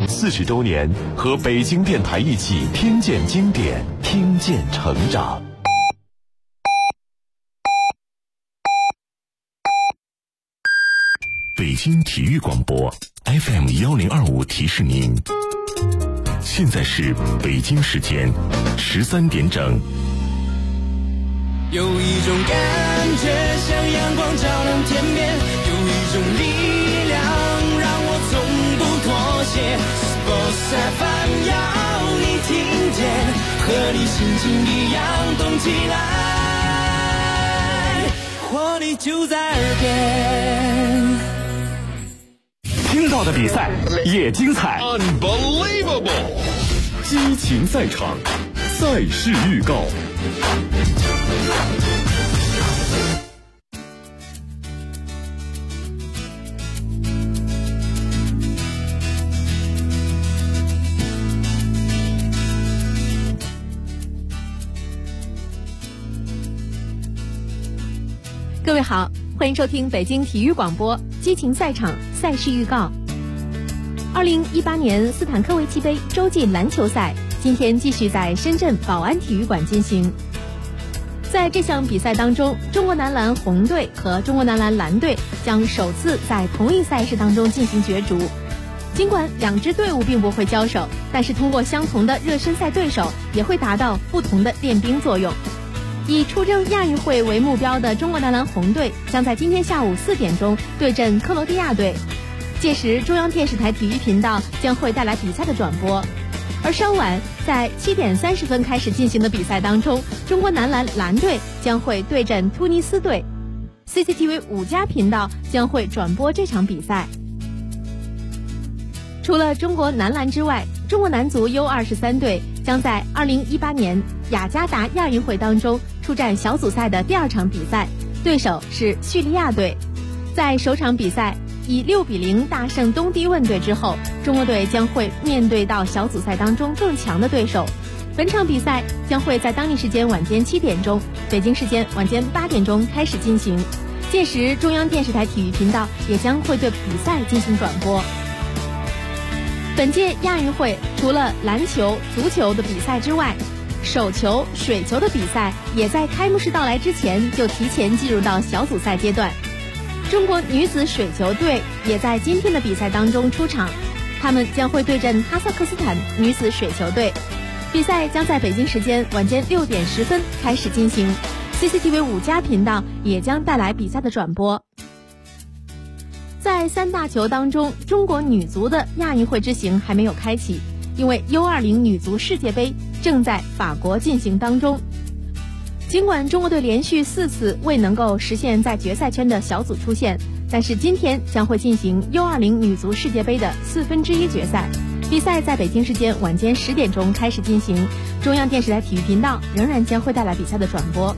40周年，和北京电台一起听见经典，听见成长。北京体育广播 FM1025提示您，现在是北京时间13点整。 有一种感觉像阳光照亮天边，有一种力量让我从不妥协。Sports FM 要你听见，和你心情一样动起来，活力就在耳边。 听到的比赛也精彩 Unbelievable， 激情赛场，赛事预告。 各位好，欢迎收听北京体育广播激情赛场赛事预告。2018年斯坦科维奇杯洲际篮球赛今天继续在深圳宝安体育馆进行。在这项比赛当中，中国男篮红队和中国男篮蓝队将首次在同一赛事当中进行角逐。尽管两支队伍并不会交手，但是通过相同的热身赛对手，也会达到不同的练兵作用。以出征亚运会为目标的中国男篮红队将在今天下午4点钟对阵克罗地亚队，届时中央电视台体育频道将会带来比赛的转播。而稍晚在7点30分开始进行的比赛当中，中国男篮蓝队将会对阵突尼斯队， CCTV 5+频道将会转播这场比赛。除了中国男篮之外，中国男足 U23 队将在2018年雅加达亚运会当中出战小组赛的第2场比赛，对手是叙利亚队。在首场比赛以6-0大胜东帝汶队之后，中国队将会面对到小组赛当中更强的对手。本场比赛将会在当地时间晚间7点钟，北京时间晚间8点钟开始进行，届时中央电视台体育频道也将会对比赛进行转播。本届亚运会除了篮球、足球的比赛之外，手球、水球的比赛也在开幕式到来之前就提前进入到小组赛阶段。中国女子水球队也在今天的比赛当中出场，他们将会对阵哈萨克斯坦女子水球队。比赛将在北京时间晚间6点10分开始进行， CCTV 5+频道也将带来比赛的转播。在3大球当中，中国女足的亚运会之行还没有开启，因为 U20 女足世界杯正在法国进行当中。尽管中国队连续4次未能够实现在决赛圈的小组出线，但是今天将会进行 U20 女足世界杯的1/4决赛，比赛在北京时间晚间10点钟开始进行，中央电视台体育频道仍然将会带来比赛的转播。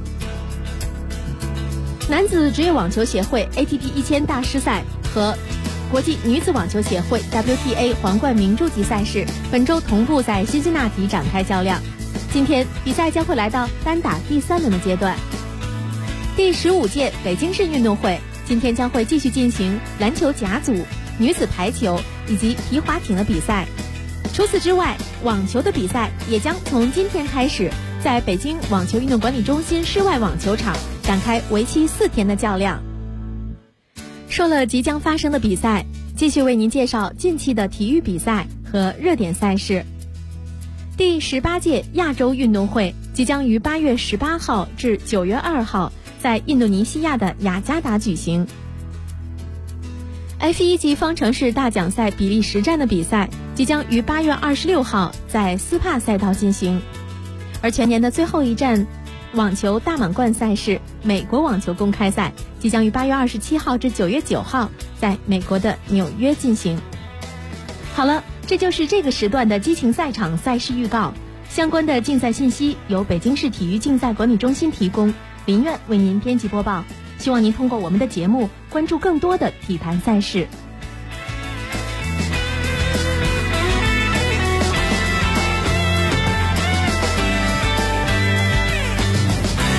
男子职业网球协会 ATP 1000大师赛和国际女子网球协会 WTA 皇冠名著级赛事本周同步在辛辛那提展开较量。今天比赛将会来到单打第3轮的阶段。第15届北京市运动会今天将会继续进行篮球甲组、女子排球以及皮划艇的比赛。除此之外，网球的比赛也将从今天开始在北京网球运动管理中心室外网球场展开为期4天的较量。说了即将发生的比赛，继续为您介绍近期的体育比赛和热点赛事。第18届亚洲运动会即将于8月18号至9月2号在印度尼西亚的雅加达举行。F1级方程式大奖赛比利时站的比赛即将于8月26号在斯帕赛道进行，而全年的最后一站网球大满贯赛事美国网球公开赛即将于8月27号至9月9号在美国的纽约进行。好了，这就是这个时段的激情赛场赛事预告。相关的竞赛信息由北京市体育竞赛管理中心提供，林苑为您编辑播报。希望您通过我们的节目关注更多的体坛赛事。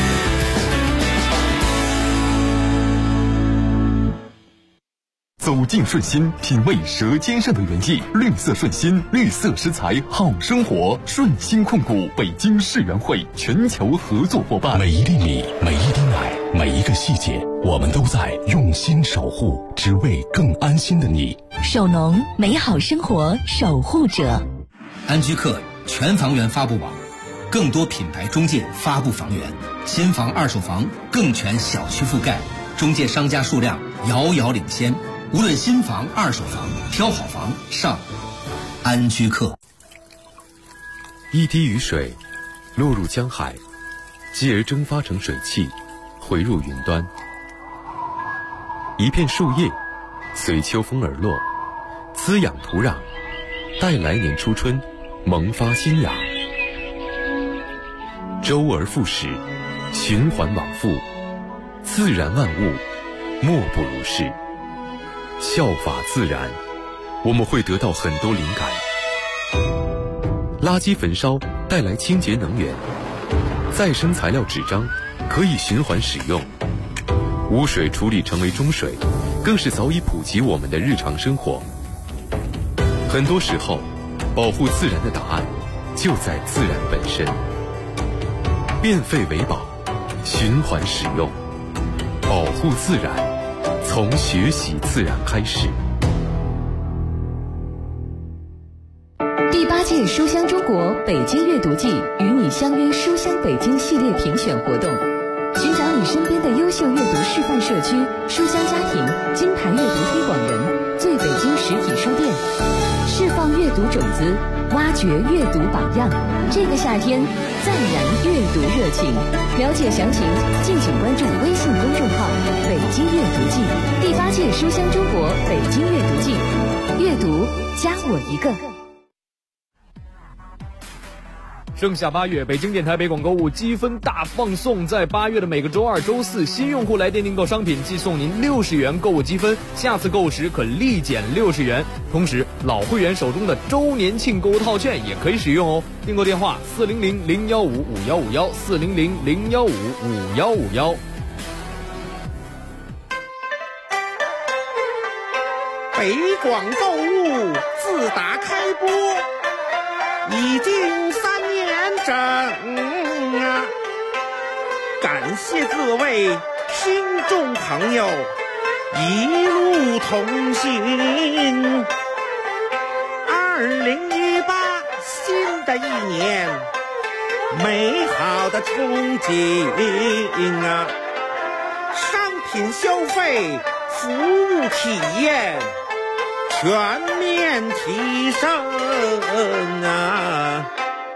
走境顺心，品味舌尖上的原意。绿色顺心，绿色食材好生活。顺心控股北京世园会全球合作伙伴。 每一粒米，每一滴奶，每一个细节，我们都在用心守护，只为更安心的你。 首农，美好生活守护者。 安居客全房源发布网，更多品牌中介发布房源，新房二手房更全小区覆盖，中介商家数量遥遥领先。无论新房二手房，挑好房上安居客。 一滴雨水落入江海，继而蒸发成水汽，回入云端。一片树叶随秋风而落，滋养土壤，待来年初春萌发新芽。周而复始，循环往复，自然万物莫不如是。效法自然，我们会得到很多灵感。垃圾焚烧带来清洁能源，再生材料纸张可以循环使用，污水处理成为中水，更是早已普及我们的日常生活。很多时候，保护自然的答案就在自然本身。变废为宝，循环使用，保护自然，从学习自然开始。 第8届书香中国北京阅读季与你相约书香北京系列评选活动，寻找你身边的优秀阅读示范社区、书香家庭、金牌阅读推广人、最北京实体书店，释放阅读种子，挖掘阅读榜样。这个夏天再燃阅读热情，了解详情敬请关注微信公众号北京阅读季。第8届书香中国北京阅读季，阅读加我一个。 盛夏8月，北京电台北广购物积分大放送，在8月的每个周二、周四，新用户来电订购商品即送您60元购物积分，下次购物时可立减60元。同时，老会员手中的周年庆购物套券也可以使用哦。订购电话：400-015-5151，400-015-5151。 北广购物自打开播已经3年整啊！感谢各位听众朋友一路同行。2018新的一年，美好的憧憬啊！商品消费、服务体验全面提升啊！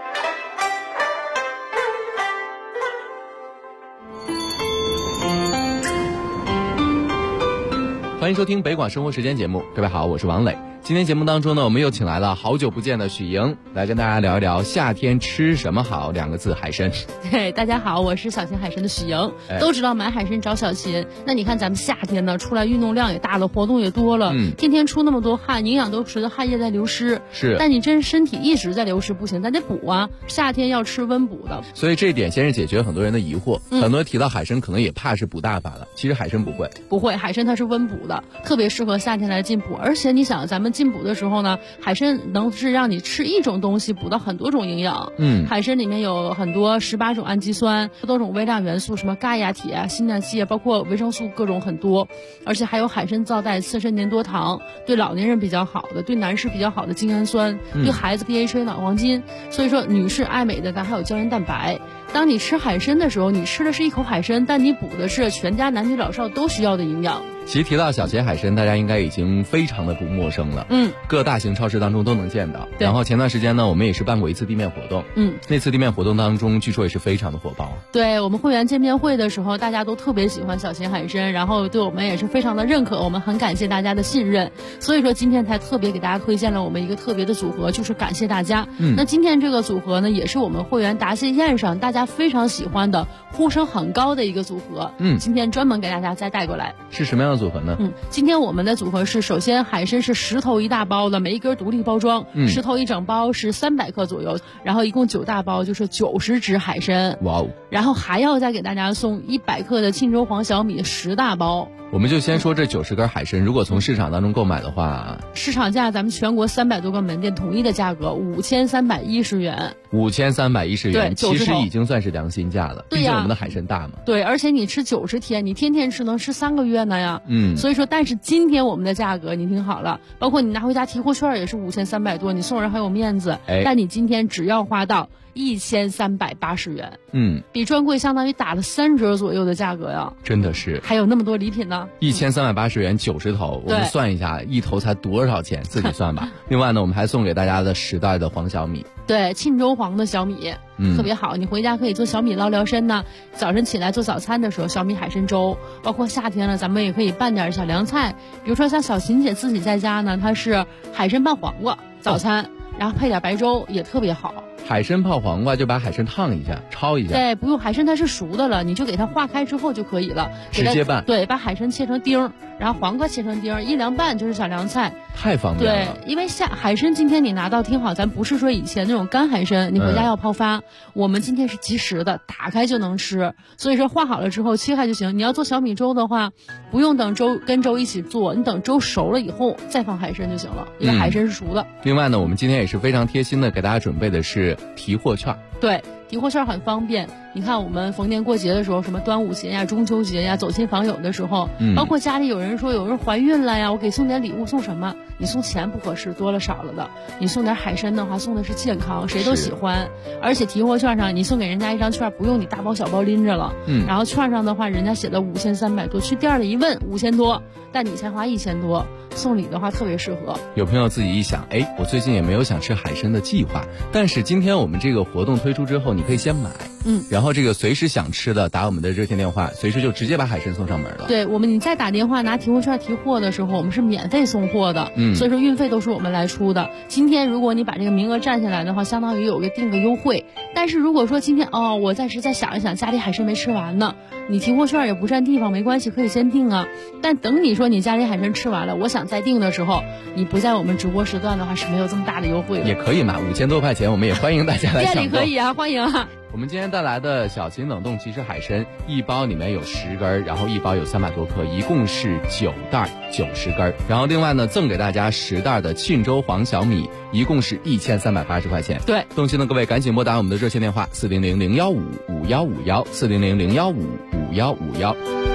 欢迎收听北广生活时间节目，各位好，我是王磊。今天节目当中呢，我们又请来了好久不见的许莹，来跟大家聊一聊夏天吃什么好，2个字，海参。 对，大家好，我是小秦海参的许莹。都知道买海参找小秦，那你看咱们夏天呢，出来运动量也大了，活动也多了，天天出那么多汗，营养都随着汗液在流失。 是， 但你真身体一直在流失不行，咱得补啊。夏天要吃温补的， 所以这一点先是解决很多人的疑惑。很多人提到海参，可能也怕是补大法了，其实海参不会， 海参它是温补的，特别适合夏天来进补。而且你想，咱们进补的时候呢，海参能是让你吃一种东西补到很多种营养。海参里面有很多18种氨基酸，多种微量元素，什么钙呀、铁啊、锌啊、硒啊，包括维生素各种很多。而且还有海参皂带刺身粘多糖，对老年人比较好的，对男士比较好的精氨酸，对孩子 DHA 脑黄金。所以说女士爱美的，咱还有胶原蛋白。当你吃海参的时候，你吃的是一口海参，但你补的是全家男女老少都需要的营养。 其实提到小秦海参，大家应该已经非常的不陌生了。各大型超市当中都能见到。然后前段时间呢，我们也是办过一次地面活动。那次地面活动当中，据说也是非常的火爆。 对，我们会员见面会的时候，大家都特别喜欢小秦海参，然后对我们也是非常的认可，我们很感谢大家的信任。所以说今天才特别给大家推荐了我们一个特别的组合，就是感谢大家。那今天这个组合呢，也是我们会员答谢宴上大家非常喜欢的、呼声很高的一个组合。今天专门给大家再带过来。 是什么样的组合呢？ 今天我们的组合是，首先海参是10头1大包的，每一根独立包装，10头1整包是300克左右，然后一共9大包就是90只海参。 哇哦！ 然后还要再给大家送100克的沁州黄小米10大包。 我们就先说这90根海参，如果从市场当中购买的话， 市场价咱们全国300多个门店统一的价格5310元。 5310元， 对， 其实已经算是良心价了。 对呀， 毕竟我们的海参大嘛。 对，而且你吃90天，你天天吃能吃3个月呢呀。所以说，但是今天我们的价格你听好了，包括你拿回家提货券也是5300多，你送人还有面子。但你今天只要花到1380元，比专柜相当于打了3折左右的价格呀， 真的是， 还有那么多礼品呢。 1380元90头，我们算一下，一头才多少钱，自己算吧。另外呢，我们还送给大家的10袋的黄小米， 对，沁州黄的小米，特别好，你回家可以做小米捞聊参呢。早晨起来做早餐的时候，小米海参粥，包括夏天了，咱们也可以拌点小凉菜，比如说像小琴姐自己在家呢，她是海参拌黄瓜早餐，然后配点白粥也特别好。 海参泡黄瓜就把海参烫一下，焯一下。 对，不用，海参它是熟的了，你就给它化开之后就可以了， 直接拌。 对，把海参切成丁，然后黄瓜切成丁，一凉拌就是小凉菜， 太方便了。 对，因为海参今天你拿到听好，咱不是说以前那种干海参，你回家要泡发，我们今天是即食的，打开就能吃。所以说化好了之后切开就行。你要做小米粥的话，不用等粥跟粥一起做，你等粥熟了以后再放海参就行了，因为海参是熟的。 另外呢，我们今天也是非常贴心的给大家准备的是提货券。 对，提货券很方便。你看我们逢年过节的时候，什么端午节呀、中秋节呀，走亲访友的时候，包括家里有人说有人怀孕了呀，我给送点礼物，送什么？你送钱不合适，多了少了的。你送点海参的话，送的是健康，谁都喜欢。而且提货券上你送给人家一张券，不用你大包小包拎着了。然后券上的话，人家写了5300多，去店里一问5000多，但你才花1000多，送礼的话特别适合。 有朋友自己一想，我最近也没有想吃海参的计划，但是今天我们这个活动推出之后，你可以先买。然后这个随时想吃的打我们的热线电话，随时就直接把海参送上门了。 对，你再打电话拿提货券提货的时候，我们是免费送货的，所以说运费都是我们来出的。今天如果你把这个名额占下来的话，相当于有个定个优惠。但是如果说今天我暂时再想一想，家里海参没吃完呢，你提货券也不占地方，没关系，可以先订啊。但等你说你家里海参吃完了，我想再订的时候，你不在我们直播时段的话是没有这么大的优惠的。 也可以嘛，5000多块钱，我们也欢迎大家来抢购。 店里可以啊，欢迎啊。 我们今天带来的小秦冷冻即食海参，一包里面有10根，然后一包有300多克，一共是9袋90根。然后另外呢，赠给大家10袋的沁州黄小米，一共是1380块钱。 对， 动心的各位赶紧拨打我们的热线电话400-015-5151，400-015-5151。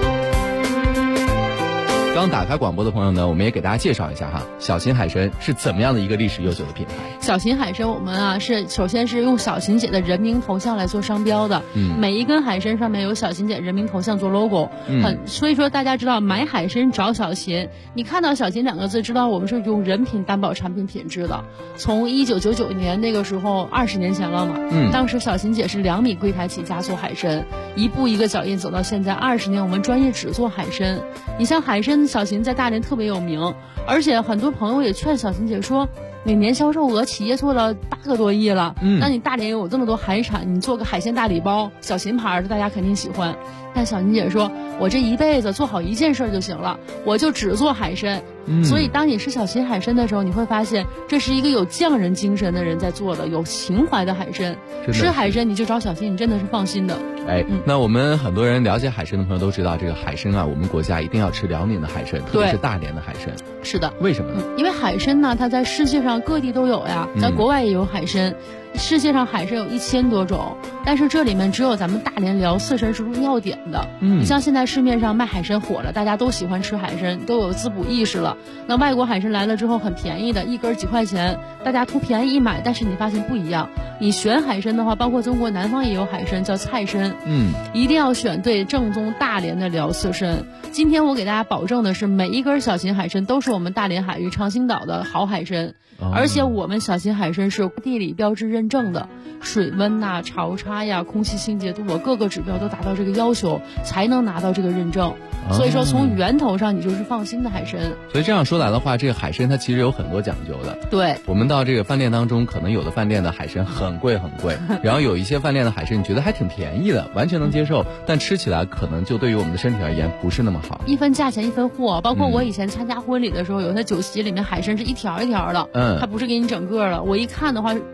刚打开广播的朋友呢，我们也给大家介绍一下哈，小秦海参是怎么样的一个历史悠久的品牌。 小秦海参我们首先是用小秦姐的人名头像来做商标的，每一根海参上面有小秦姐人名头像做 logo，所以说大家知道买海参找小秦，你看到小秦2个字，知道我们是用人品担保产品品质的。从1999年那个时候20年前了嘛，当时小秦姐是2米柜台起家做海参，一步一个脚印走到现在20年，我们专业只做海参。你像海参小秦在大连特别有名，而且很多朋友也劝小秦姐说，每年销售额企业做了8个多亿了，那你大连有这么多海产，你做个海鲜大礼包，小秦牌的大家肯定喜欢。但小秦姐说，我这一辈子做好一件事就行了，我就只做海参。所以当你吃小秦海参的时候，你会发现这是一个有匠人精神的人在做的，有情怀的海参。吃海参你就找小秦，你真的是放心的。 那我们很多人了解海参的朋友都知道，这个海参我们国家一定要吃辽宁的海参，特别是大连的海参。 是的。 为什么呢？ 因为海参呢，它在世界上各地都有呀，在国外也有海参。世界上海参有1000多种，但是这里面只有咱们大连辽四参是入药典的。你像现在市面上卖海参火了，大家都喜欢吃海参，都有滋补意识了。那外国海参来了之后很便宜的，一根几块钱，大家图便宜一买，但是你发现不一样。你选海参的话，包括中国南方也有海参叫菜参，一定要选对正宗大连的辽四参。今天我给大家保证的是，每一根小秦海参都是我们大连海域长兴岛的好海参，而且我们小秦海参是地理标志认证的，水温呐、潮差呀、空气清洁度，各个指标都达到这个要求，才能拿到这个认证。所以说从源头上你就是放心的海参。 所以这样说来的话，这个海参它其实有很多讲究的。 对， 我们到这个饭店当中，可能有的饭店的海参很贵很贵，然后有一些饭店的海参你觉得还挺便宜的，完全能接受，但吃起来可能就对于我们的身体而言不是那么好。 一分价钱一分货，包括我以前参加婚礼的时候，有些酒席里面海参是一条一条的，它不是给你整个的。我一看的话，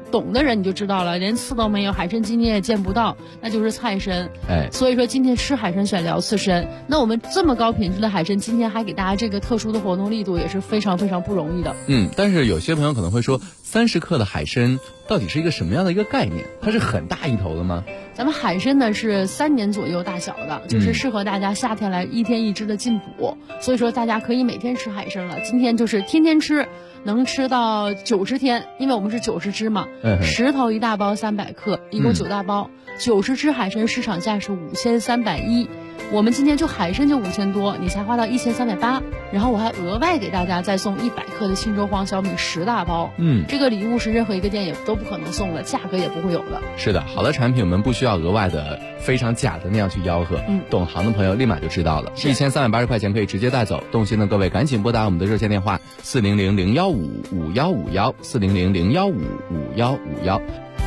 懂的人你就知道了，连刺都没有，海参今天也见不到，那就是菜参。所以说今天吃海参选聊刺身，那我们这么高品质的海参，今天还给大家这个特殊的活动力度，也是非常非常不容易的。 但是有些朋友可能会说，30克的海参到底是一个什么样的一个概念？它是很大一头的吗？ 咱们海参呢是3年左右大小的，就是适合大家夏天来1天1只的进补，所以说大家可以每天吃海参了。今天就是天天吃，能吃到90天，因为我们是90只嘛，10头1大包300克，一共9大包，90只海参市场价是5310，我们今天就海参就5000多，你才花到1380，然后我还额外给大家再送100克的信州黄小米10大包，这个礼物是任何一个店也都不可能送的，价格也不会有的。 是的，好的产品我们不需要额外的非常假的那样去吆喝，懂行的朋友立马就知道了，1380块钱可以直接带走，动心的各位赶紧拨打我们的热线电话400-015-5151，400-015-5151。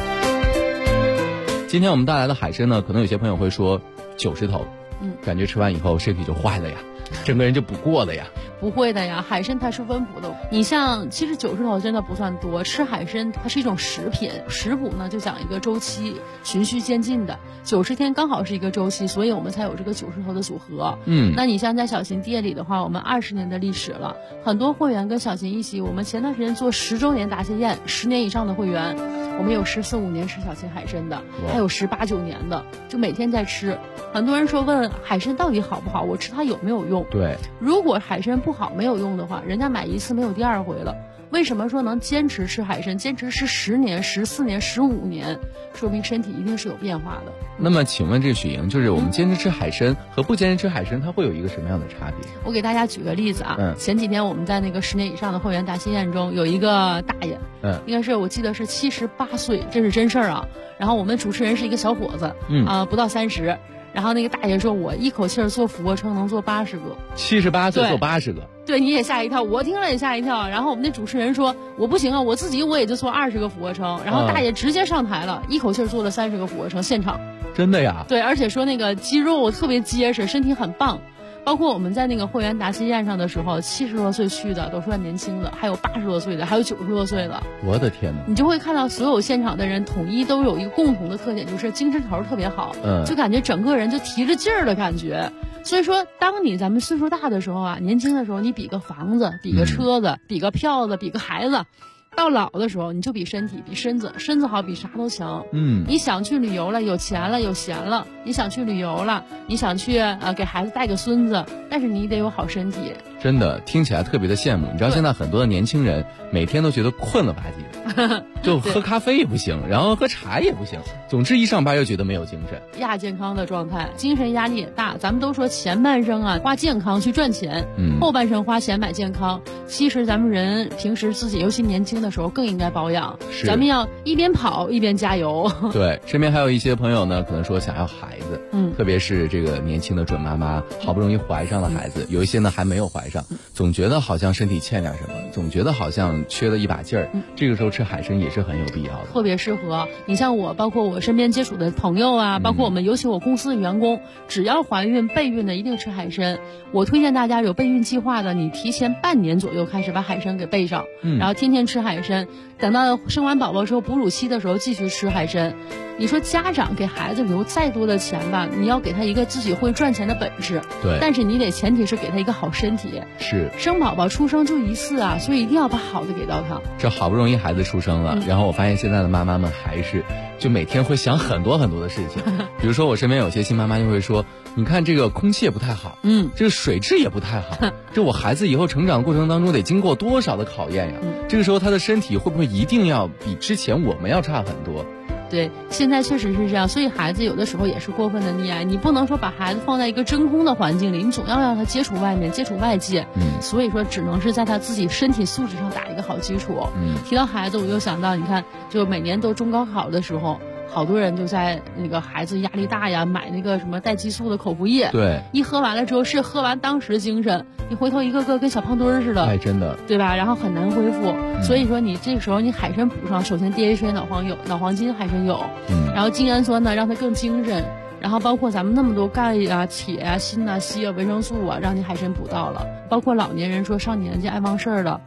今天我们带来的海参呢，可能有些朋友会说90头，感觉吃完以后身体就坏了呀，整个人就不过了呀。 不会的呀，海参它是温补的。你像其实90头真的不算多，吃海参它是一种食品，食补呢就讲一个周期，循序渐进的，90天刚好是一个周期，所以我们才有这个90头的组合。那你像在小琴店里的话，我们20年的历史了，很多会员跟小琴一起，我们前段时间做10周年答谢宴，10年以上的会员，我们有14、15年吃小琴海参的，还有18、19年的，就每天在吃。很多人说问海参到底好不好，我吃它有没有用？ 对， 如果海参不好没有用的话，人家买1次没有第2回了。为什么说能坚持吃海参，坚持吃10年、14年、15年，说明身体一定是有变化的。 那么请问这个许莹，就是我们坚持吃海参和不坚持吃海参，它会有一个什么样的差别？ 我给大家举个例子啊，前几天我们在那个10年以上的会员答谢宴中，有一个大爷，应该是我记得是78岁，这是真事儿啊。然后我们主持人是一个小伙子，不到30。然后那个大爷说，我一口气做俯卧撑能做80个 ，78岁做80个， 对，你也吓一跳，我听了也吓一跳。然后我们那主持人说，我不行啊，我自己也就做20个俯卧撑。然后大爷直接上台了，一口气做了30个俯卧撑，现场。 真的呀？ 对，而且说那个肌肉特别结实，身体很棒。包括我们在那个会员答谢宴上的时候，70多岁去的都算年轻的，还有80多岁的，还有90多岁的。 我的天哪！ 你就会看到所有现场的人统一都有一个共同的特点，就是精神头特别好，就感觉整个人就提着劲儿的感觉。所以说，当咱们岁数大的时候啊，年轻的时候，你比个房子，比个车子，比个票子，比个孩子。到老的时候，你就比身体，比身子好，比啥都强。你想去旅游了，有钱了，有闲了，你想去旅游了，你想去给孩子带个孙子，但是你得有好身体。 真的听起来特别的羡慕。你知道现在很多的年轻人每天都觉得困了吧唧的，就喝咖啡也不行，然后喝茶也不行，总之一上班又觉得没有精神， 亚健康的状态，精神压力也大。咱们都说前半生啊花健康去赚钱，后半生花钱买健康。其实咱们人平时自己尤其年轻的时候更应该保养，咱们要一边跑一边加油。 对，身边还有一些朋友呢，可能说想要孩子，特别是这个年轻的准妈妈，好不容易怀上了孩子，有一些呢还没有怀上，总觉得好像身体欠点什么，总觉得好像缺了一把劲儿，这个时候吃海参也是很有必要的， 特别适合。你像我，包括我身边接触的朋友啊，包括我们尤其我公司的员工，只要怀孕备孕的一定吃海参。我推荐大家有备孕计划的，你提前半年左右开始把海参给备上，然后天天吃海参，等到生完宝宝之后哺乳期的时候继续吃海参。你说家长给孩子留再多的钱吧，你要给他一个自己会赚钱的本事， 对， 但是你得前提是给他一个好身体。 是， 生宝宝出生就一次啊，所以一定要把好的给到他。 这好不容易孩子出生了，然后我发现现在的妈妈们还是就每天会想很多很多的事情，比如说我身边有些新妈妈就会说，你看这个空气也不太好，这个水质也不太好，这我孩子以后成长过程当中得经过多少的考验呀，这个时候他的身体会不会一定要比之前我们要差很多？ 对，现在确实是这样，所以孩子有的时候也是过分的溺爱，你不能说把孩子放在一个真空的环境里，你总要让他接触外面，接触外界，所以说只能是在他自己身体素质上打一个好基础。提到孩子，我又想到，你看，就每年都中高考的时候，好多人就在那个孩子压力大呀，买那个什么带激素的口服液， 对， 一喝完了之后是喝完当时精神，你回头一个个跟小胖墩儿似的， 哎，真的， 对吧？然后很难恢复，所以说你这个时候你海参补上，首先 DHA 脑黄金海参有，然后精氨酸呢让它更精神，然后包括咱们那么多钙啊、铁啊、锌啊、硒啊、维生素啊，让你海参补到了，包括老年人说上年纪爱忘事儿了。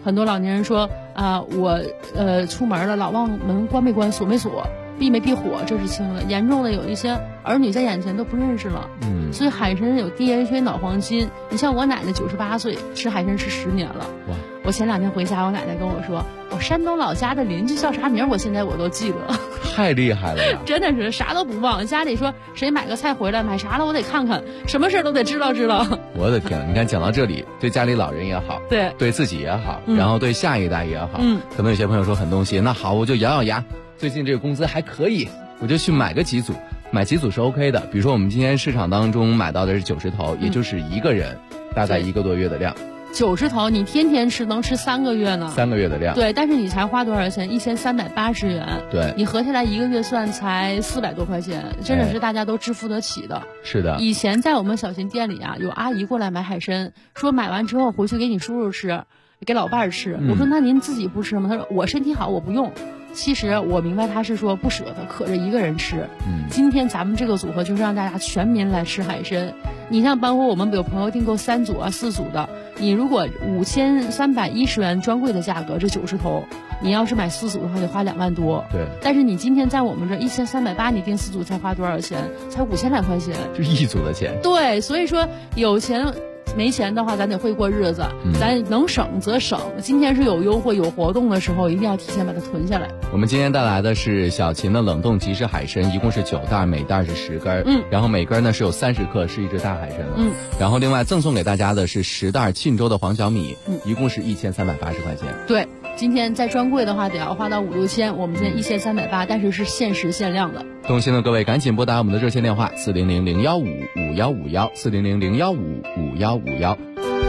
很多老年人说我出门了老忘门关没关锁没锁闭没闭火，这是轻的，严重的有一些儿女在眼前都不认识了。所以海参有 DHA 脑黄金，你像我奶奶98岁吃海参吃10年了。哇！我前2天回家，我奶奶跟我说，我山东老家的邻居叫啥名，我现在我都记得。 太厉害了呀！ 真的是啥都不忘，家里说谁买个菜回来买啥了，我得看看，什么事都得知道。 我的天，你看讲到这里，对家里老人也好，对自己也好，然后对下一代也好，可能有些朋友说很动心，那好，我就咬咬牙，最近这个工资还可以，我就去买个几组。买几组是 OK 的，比如说我们今天市场当中买到的是90头，也就是一个人大概1个多月的量。 90头你天天吃能吃3个月呢，3 个月的量。 对，但是你才花多少钱？1380元。 对， 你合下来1个月算才400多块钱，真的是大家都支付得起的。 是的。 以前在我们小秦店里啊，有阿姨过来买海参，说买完之后回去给你叔叔吃，给老伴儿吃。我说那您自己不吃吗？他说我身体好，我不用。其实我明白他是说不舍得，可着一个人吃。今天咱们这个组合就是让大家全民来吃海参。你像包括我们有朋友订购3组啊、4组的，你如果5310元专柜的价格，这90头，你要是买4组的话，得花2万多。 对。 但是你今天在我们这1380，你订4组才花多少钱？才5000来块钱。 就1组的钱。 对，所以说有钱。没钱的话，咱得会过日子，咱能省则省。今天是有优惠、有活动的时候，一定要提前把它囤下来。 我们今天带来的是小秦的冷冻即食海参，一共是9袋，每袋是10根，然后每根呢是有30克，是一只大海参了。然后另外赠送给大家的是10袋沁州的黄小米，一共是1380块钱。 对，今天在专柜的话得要花到5、6千，我们今天1380，但是是限时限量的。 动心的各位赶紧拨打我们的热线电话400-015-5151，400-015-5151。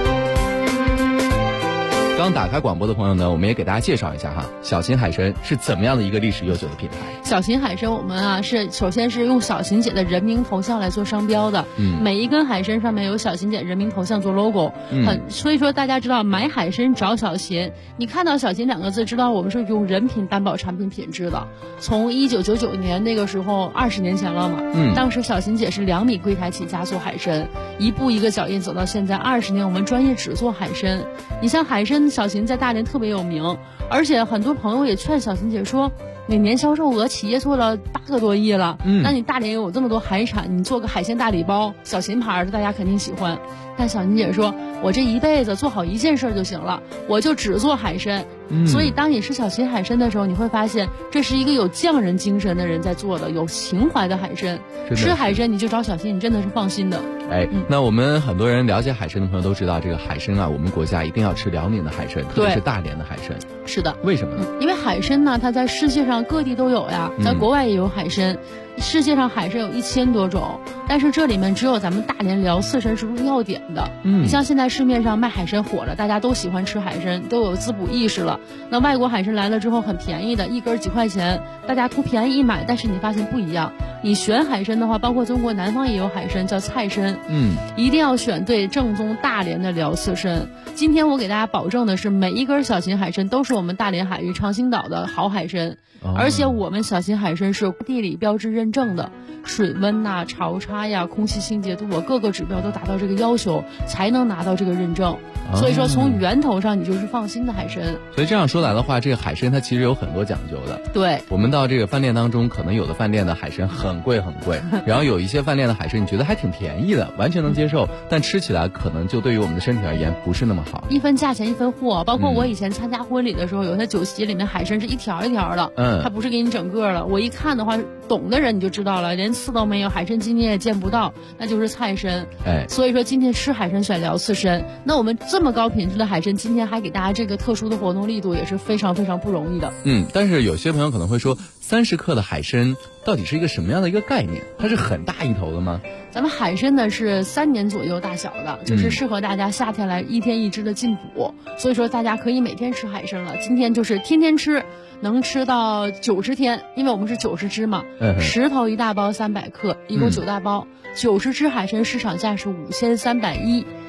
刚打开广播的朋友呢，我们也给大家介绍一下哈，小秦海参是怎么样的一个历史悠久的品牌。 小秦海参我们啊是首先是用小秦姐的人名头像来做商标的，每一根海参上面有小秦姐人名头像做 logo，所以说大家知道买海参找小秦，你看到小秦2个字，知道我们是用人品担保产品品质的。从1999年那个时候20年前了嘛，当时小秦姐是2米柜台起家做海参，一步一个脚印走到现在20年，我们专业只做海参。你像海参小秦在大连特别有名，而且很多朋友也劝小秦姐说，每年销售额企业做了8个多亿了，那你大连有这么多海产，你做个海鲜大礼包，小秦牌的大家肯定喜欢。但小秦姐说，我这一辈子做好一件事就行了，我就只做海参。所以当你吃小秦海参的时候，你会发现这是一个有匠人精神的人在做的，有情怀的海参。吃海参你就找小秦，你真的是放心的。 那我们很多人了解海参的朋友都知道，这个海参啊，我们国家一定要吃辽宁的海参，特别是大连的海参。 是的。 为什么呢？ 因为海参呢，它在世界上各地都有呀，在国外也有海参。世界上海参有1000多种，但是这里面只有咱们大连辽四参是入药典的。你像现在市面上卖海参火了，大家都喜欢吃海参，都有滋补意识了。那外国海参来了之后很便宜的，一根几块钱，大家图便宜一买，但是你发现不一样。你选海参的话，包括中国南方也有海参叫菜参，一定要选对正宗大连的辽刺参。今天我给大家保证的是，每一根小秦海参都是我们大连海域长兴岛的好海参，而且我们小秦海参是地理标志认证的，水温呐、潮差呀、空气清洁度啊，各个指标都达到这个要求，才能拿到这个认证。所以说从源头上你就是放心的海参。 所以这样说来的话，这个海参它其实有很多讲究的。 对， 我们到这个饭店当中，可能有的饭店的海参很贵很贵，然后有一些饭店的海参你觉得还挺便宜的，完全能接受，但吃起来可能就对于我们的身体而言不是那么好。 一分价钱一分货，包括我以前参加婚礼的时候，有些酒席里面海参是一条一条的，它不是给你整个的。我一看的话，懂的人你就知道了，连刺都没有，海参筋你也见不到，那就是菜参。所以说今天吃海参选辽刺参，那我们这么高品质的海参，今天还给大家这个特殊的活动力度，也是非常非常不容易的。 但是有些朋友可能会说，30克的海参到底是一个什么样的一个概念？它是很大一头的吗？ 咱们海参呢是3年左右大小的，就是适合大家夏天来1天1只的进补，所以说大家可以每天吃海参了。今天就是天天吃，能吃到90天，因为我们是90只嘛，10头1大包300克，一共9大包，90只海参市场价是5310，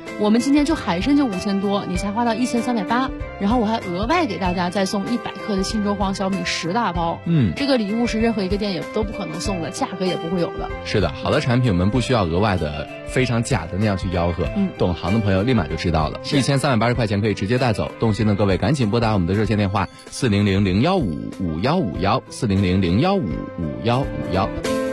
我们今天就海参就5000多，你才花到1380，然后我还额外给大家再送100克的沁州黄小米10大包。这个礼物是任何一个店也都不可能送的，价格也不会有的。 是的，好的产品我们不需要额外的非常假的那样去吆喝，懂行的朋友立马就知道了。1380块钱可以直接带走，动心的各位赶紧拨打我们的热线电话400-015-5151，400-015-5151。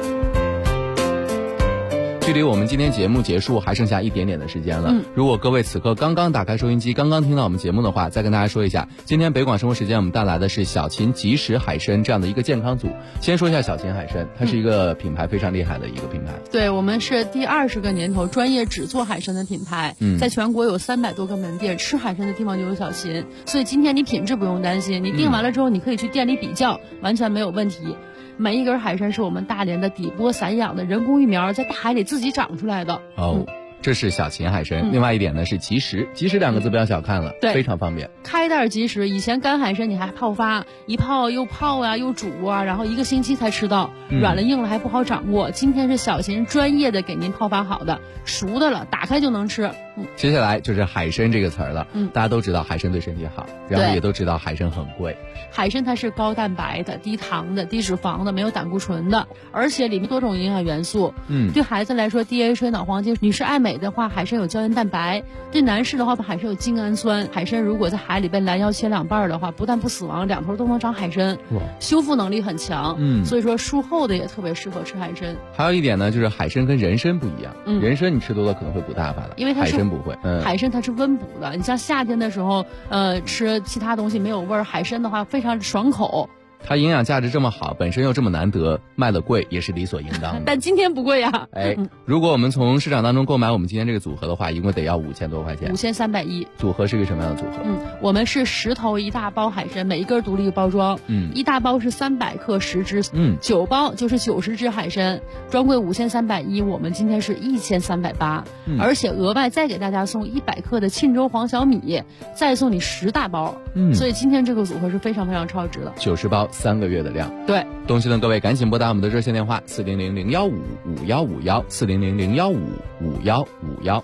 距离我们今天节目结束还剩下一点点的时间了。如果各位此刻刚刚打开收音机，刚刚听到我们节目的话，再跟大家说一下，今天北广生活时间我们带来的是小秦即食海参这样的一个健康组。先说一下小秦海参，它是一个品牌非常厉害的一个品牌。 对，我们是第20个年头专业只做海参的品牌，在全国有300多个门店，吃海参的地方就有小秦，所以今天你品质不用担心，你订完了之后你可以去店里比较，完全没有问题。每一根海参是我们大连的底波散养的人工育苗，在大海里自己长出来的。 这是小秦海参。另外一点呢是即食，即食2个字不要小看了，非常方便。 开袋即食，以前干海参你还泡发，一泡又泡啊又煮啊，然后1个星期才吃到，软了硬了还不好掌握。今天是小秦专业的给您泡发好的，熟的了，打开就能吃。 接下来就是海参这个词儿了。大家都知道海参对身体好，然后也都知道海参很贵。 海参它是高蛋白的、低糖的、低脂肪的、没有胆固醇的，而且里面多种营养元素。对孩子来说 DHA 脑黄金，女士爱美的话，海参有胶原蛋白；对男士的话，海参有精氨酸。海参如果在海里被拦腰切2半的话，不但不死亡，两头都能长海参，修复能力很强。所以说术后的也特别适合吃海参。 还有一点呢，就是海参跟人参不一样。人参你吃多了可能会补大发的， 因为它是海参不会。 海参它是温补的，你像夏天的时候，吃其他东西没有味儿，海参的话非常爽口。 它营养价值这么好，本身又这么难得，卖的贵也是理所应当的。 但今天不贵呀。 如果我们从市场当中购买我们今天这个组合的话，一共得要5000多块钱。 5310。 组合是一个什么样的组合？ 我们是10头1大包海参，每一根独立包装。1大包是300克10只，9包就是90只海参，专柜5310，我们今天是1380，而且额外再给大家送100克的沁州黄小米，再送你10大包。所以今天这个组合是非常非常超值的。 90包3个月的量。 对， 动心的各位赶紧拨打我们的热线电话400-015-5151，400-015-5151。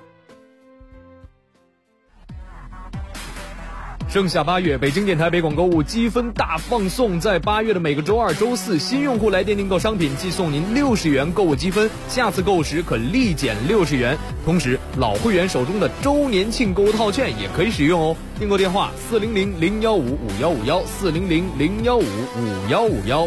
盛夏8月，北京电台北广购物积分大放送，在8月的每个周二、周四，新用户来电订购商品即送您60元购物积分，下次购物时可立减60元。同时，老会员手中的周年庆购物套券也可以使用哦。订购电话400-015-5151，400-015-5151。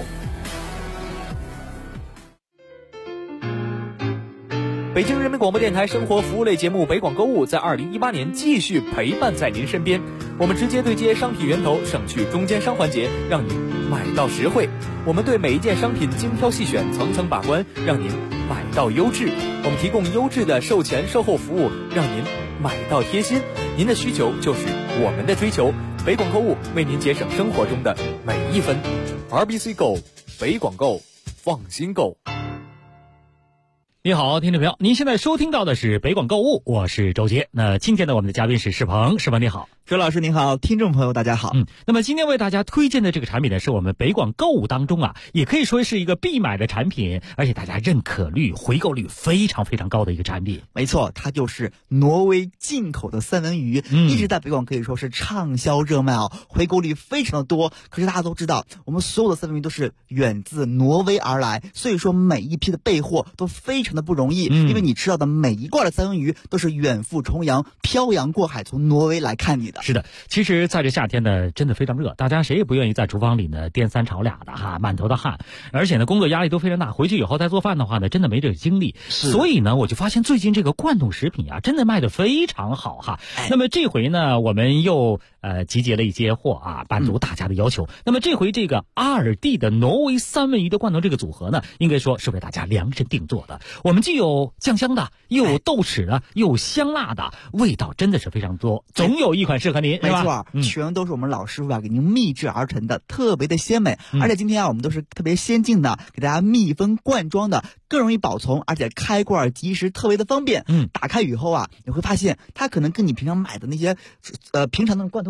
北京人民广播电台生活服务类节目《北广购物》在2018年继续陪伴在您身边。我们直接对接商品源头，省去中间商环节，让您买到实惠。我们对每一件商品精挑细选，层层把关，让您买到优质。我们提供优质的售前售后服务，让您买到贴心。您的需求就是我们的追求。北广购物为您节省生活中的每一分。RBC 购，北广购，放心购。 你好，听众朋友，您现在收听到的是北广购物，我是周杰。那今天呢，我们的嘉宾是世鹏，世鹏你好。 周老师您好，听众朋友大家好。 那么今天为大家推荐的这个产品呢，是我们北广购物当中也可以说是一个必买的产品，而且大家认可率、回购率非常非常高的一个产品。 没错，它就是挪威进口的三文鱼，一直在北广可以说是畅销热卖回购率非常的多。可是大家都知道，我们所有的三文鱼都是远自挪威而来，所以说每一批的备货都非常的不容易，因为你吃到的每一罐的三文鱼都是远赴重洋、漂洋过海从挪威来看你的。 是的，其实在这夏天呢，真的非常热，大家谁也不愿意在厨房里呢颠3炒2的满头的汗，而且呢工作压力都非常大，回去以后再做饭的话呢，真的没这个精力。所以呢，我就发现最近这个罐头食品真的卖得非常好那么这回呢，我们又集结了一些货满足大家的要求。那么这回这个阿尔蒂的挪威三文鱼的罐头这个组合呢，应该说是为大家量身定做的。我们既有酱香的，又有豆豉的，又有香辣的，味道真的是非常多，总有一款适合您， 没错，全都是我们老师傅给您秘制而成的，特别的鲜美。而且今天我们都是特别先进的，给大家密封罐装的，更容易保存，而且开罐即食特别的方便。打开以后你会发现它可能跟你平常买的那些平常的罐头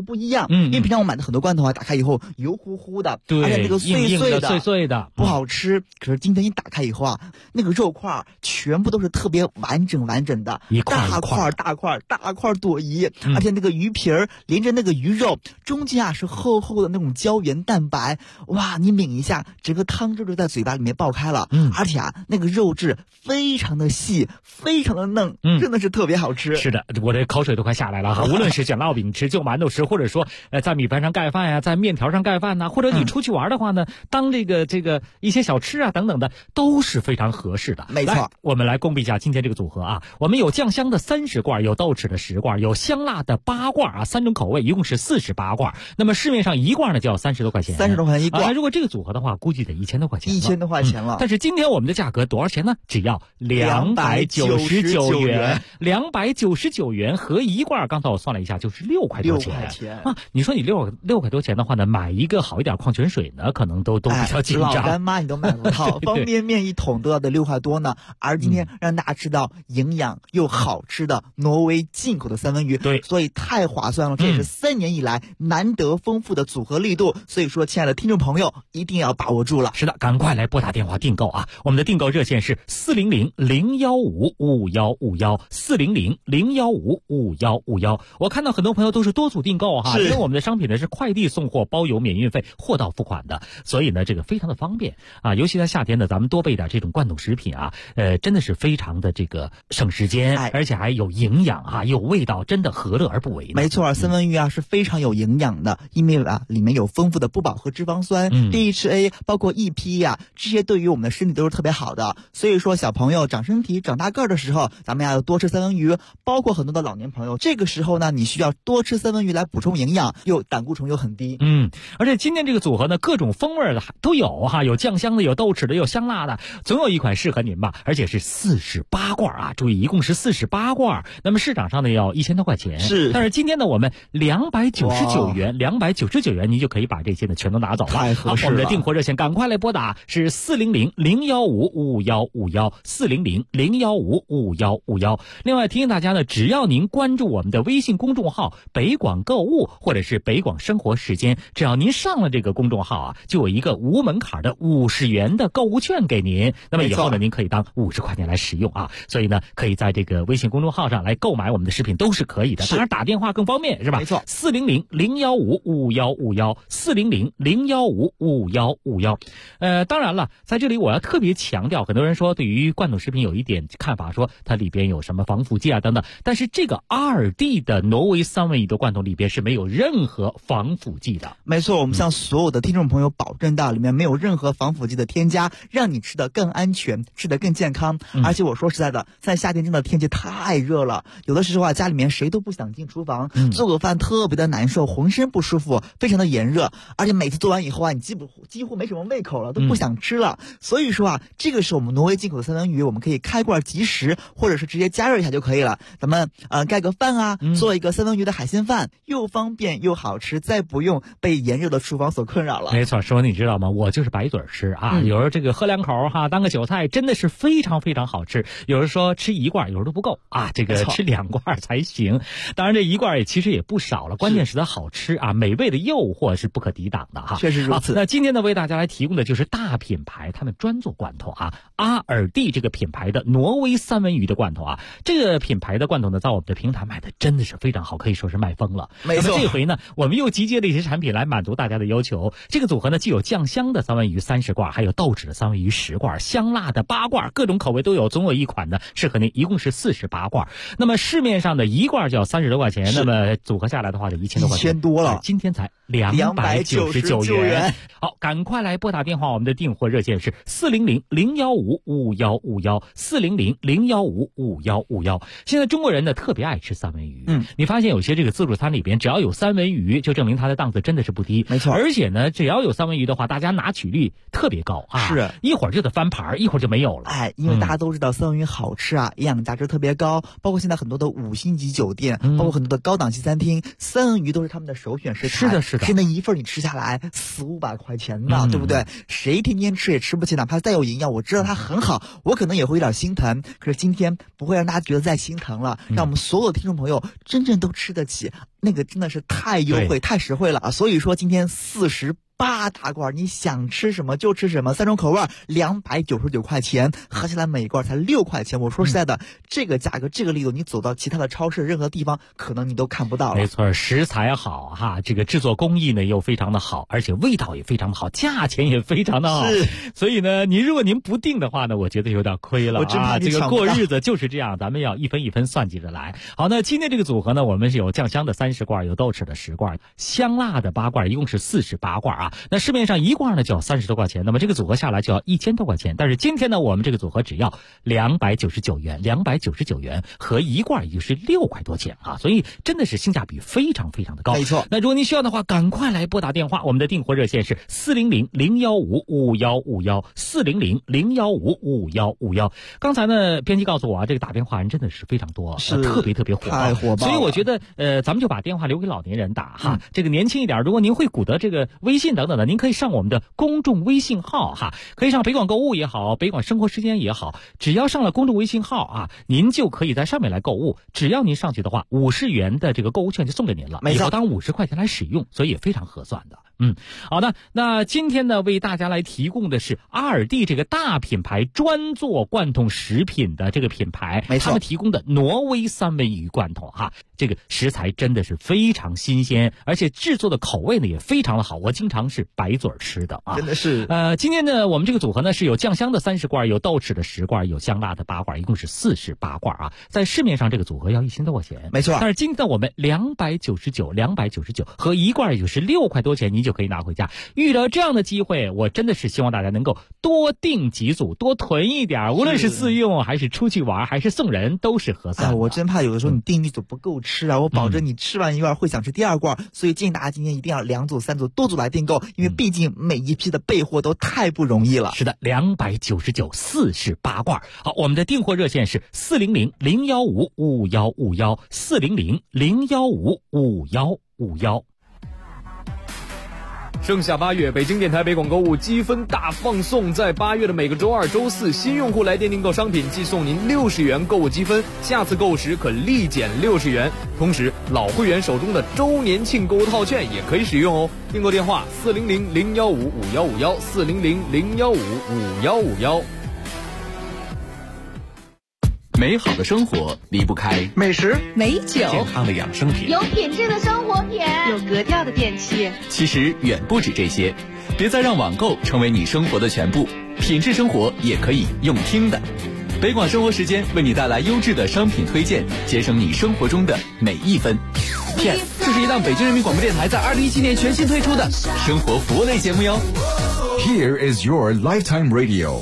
不一样。因为平常我买的很多罐头啊，打开以后油乎乎的， 对， 而且那个碎碎的不好吃。可是今天一打开以后啊，那个肉块全部都是特别完整的，大块朵颐，而且那个鱼皮儿连着那个鱼肉，中间啊是厚厚的那种胶原蛋白，哇，你抿一下，整个汤汁就在嘴巴里面爆开了。而且啊，那个肉质非常的细，非常的嫩，真的是特别好吃。 是的，我这口水都快下来了哈！无论是卷烙饼吃、就馒头吃，或者说在米饭上盖饭呀，在面条上盖饭呐，或者你出去玩的话呢，当这个一些小吃啊等等的，都是非常合适的。 没错， 我们来公布一下今天这个组合啊，我们有酱香的30罐，有豆豉的10罐，有香辣的8罐啊，3种口味，一共是48罐。那么市面上一罐呢就要30多块钱 ，30多块钱一罐。 如果这个组合的话，估计得1000多块钱 ，1000多块钱了。 但是今天我们的价格多少钱呢？只要299元，299元合一罐。刚才我算了一下，就是6块多钱啊！你说你6块多钱的话呢，买一个好一点矿泉水呢，可能都比较紧张。 老干妈你都买不到，方便面1桶都要得6块多呢。而今天让大家吃到营养又好吃的挪威进口的三文鱼， 对， 所以太划算了。这也是3年以来难得丰富的组合力度，所以说，亲爱的听众朋友，一定要把握住了。 是的，赶快来拨打电话订购啊！我们的订购热线是400-015-5151，400-015-5151。我看到很多朋友都是多组订购哈，因为我们的商品呢是快递送货，包邮免运费，货到付款的，所以呢这个非常的方便啊。尤其在夏天呢，咱们多备点这种罐头食品啊，真的是非常的这个省时间，而且还有营养啊，有味道，真的何乐而不为呢？ 没错，三文鱼啊是非常有营养的，因为啊里面有丰富的不饱和脂肪酸、DHA， 包括 EPA 啊，这些对于我们的身体都是特别好的。所以说，小朋友长身体、长大个儿的时候，咱们要多吃三文鱼。包括很多的老年朋友，这个时候呢，你需要多吃三文鱼来补充营养，又胆固醇又很低。 而且今天这个组合呢，各种风味的都有哈，有酱香的，有豆豉的，有香辣的，总有一款适合您吧。而且是48罐啊，注意，一共是48罐。那么市场上呢要1000多块钱， 是。 但是今天呢，我们299元，您就可以把这些呢全都拿走了。 太合适了。 我们的订货热线赶快来拨打，是400-015-5151，400-015-5151。另外提醒大家呢，只要您关注我们的微信公众号北广购物或者是北广生活时间，只要您上了这个公众号啊，就有一个无门槛的50元的购物券给您。那么以后呢，您可以当50块钱来使用啊。所以呢，可以在这个微信公众号上来购买我们的食品都是可以的。当然打电话更方便是吧？ 没错 ，400-015-5151，400-015-5151。当然了，在这里我要特别强调，很多人说对于罐头食品有一点看法，说它里边有什么防腐剂啊等等，但是这个2D 的挪威三文鱼的罐头里边是没有任何防腐剂的。 没错，我们向所有的听众朋友保证到里面没有任何防腐剂的添加，让你吃得更安全，吃得更健康。而且我说实在的，在夏天真的天气太热了，有的时候啊家里面谁都不想进厨房，做个饭特别的难受，浑身不舒服，非常的炎热，而且每次做完以后啊，你几乎没什么胃口了，都不想吃了。所以说啊，这个是我们挪威进口的三文鱼，我们可以开罐即食，或者是直接加热一下就可以了。咱们盖个饭啊，做一个三文鱼的海鲜饭，又方便又好吃，再不用被炎热的厨房所困扰了。 没错，说你知道吗？我就是白嘴吃啊，有时候这个喝2口哈，当个韭菜，真的是非常非常好吃。有人说吃1罐，有时候都不够啊，这个吃2罐才行。当然这1罐其实也不少了，关键是它好吃啊，美味的诱惑是不可抵挡的哈。 确实如此。 那今天呢，为大家来提供的就是大品牌他们专做罐头啊，阿尔蒂这个品牌的挪威三文鱼的罐头啊，这个品牌的罐头呢，在我们的平台卖的真的是非常好，可以说是卖疯了。 没错。 那么这回呢，我们又集结了一些产品来满足大家的要求。这个组合呢，既有酱香的三文鱼30罐，还有豆豉的三文鱼10罐，香辣的8罐，各种口味都有，总有一款呢适合您，一共是48罐。那么市面上的1罐就要30多块钱，那么组合下来的话就1000多块钱， 1000多了。 今天才299元。好，赶快来拨打电话，我们的订货热线是400-015-5151，400-015-5151。现在中国人呢特别爱吃三文鱼，你发现有些这个自助餐里边只要有三文鱼，就证明它的档次真的是不低。 没错， 而且呢，只要有三文鱼的话，大家拿取率特别高啊， 是一会儿就得翻盘，一会儿就没有了。 因为大家都知道三文鱼好吃啊，营养价值特别高，包括现在很多的5星级酒店，包括很多的高档级餐厅，三文鱼都是他们的首选食材。 是的，是的。 现在一份你吃下来400-500块钱呢，对不对？谁天天吃也吃不起，哪怕再有营养，我知道它很好，我可能也会有点心疼。可是今天不会让大家觉得再心疼了，让我们所有的听众朋友真正都吃得起那个真的是太优惠太实惠了啊！所以说今天48大罐，你想吃什么就吃什么，3种口味，299块钱，合起来每一罐才6块钱。我说实在的，这个价格这个力度，你走到其他的超市任何地方，可能你都看不到了。 没错，食材好哈，这个制作工艺呢又非常的好，而且味道也非常的好，价钱也非常的好。所以呢，如果您不定的话呢，我觉得有点亏了啊。这个过日子就是这样，咱们要一分一分算计着来。好，那今天这个组合呢，我们是有酱香的30罐，有豆豉的10罐，香辣的8罐，一共是48罐啊。那市面上一罐呢就要30多块钱，那么这个组合下来就要1000多块钱。但是今天呢，我们这个组合只要299元，299元和一罐也就是6块多钱啊，所以真的是性价比非常非常的高。 没错。 那如果您需要的话，赶快来拨打电话，我们的订货热线是400-015-5151，400-015-5151。刚才呢，编辑告诉我啊，这个打电话人真的是非常多，特别火爆， 太火爆了。 所以我觉得咱们就把电话留给老年人打哈，这个年轻一点，如果您会鼓捣这个微信等等的，您可以上我们的公众微信号哈，可以上北广购物也好，北广生活时间也好，只要上了公众微信号啊，您就可以在上面来购物。只要您上去的话，50元的这个购物券就送给您了，以后当50块钱来使用，所以也非常合算的。好的，那今天呢，为大家来提供的是阿尔蒂这个大品牌专做罐头食品的这个品牌， 没错， 他们提供的挪威三文鱼罐头哈，这个食材真的是非常新鲜，而且制作的口味呢也非常的好，我经常是白嘴吃的啊， 真的是。 今天呢，我们这个组合呢是有酱香的30罐，有豆豉的10罐，有香辣的8罐，一共是48罐啊。在市面上这个组合要1000多块钱， 没错。 但是今天我们299和一罐也就是6块多钱，您就可以拿回家。遇到这样的机会，我真的是希望大家能够多订几组，多囤一点，无论是自用还是出去玩还是送人，都是合算的。 我真怕有的时候你订一组不够吃啊，我保证你吃完一罐会想吃第2罐，所以建议大家今天一定要2组3组多组来订购，因为毕竟每一批的备货都太不容易了。 是的，29948罐。好，我们的订货热线是400-015-5151，400-015-5151。盛夏8月，北京电台北广购物积分大放送，在8月的每个周2、周4，新用户来电订购商品，即送您60元购物积分，下次购物时可立减60元。同时，老会员手中的周年庆购物套券也可以使用哦。订购电话400-015-5151，400-015-5151。 美好的生活离不开美食、 美酒、 健康的养生品、 有品质的生活品、 有格调的电器。 其实远不止这些，别再让网购成为你生活的全部，品质生活也可以用听的。北广生活时间为你带来优质的商品推荐，节省你生活中的每一分。Yes， 这是一档北京人民广播电台在2017年全新推出的生活服务类节目哟。 Here is your lifetime radio。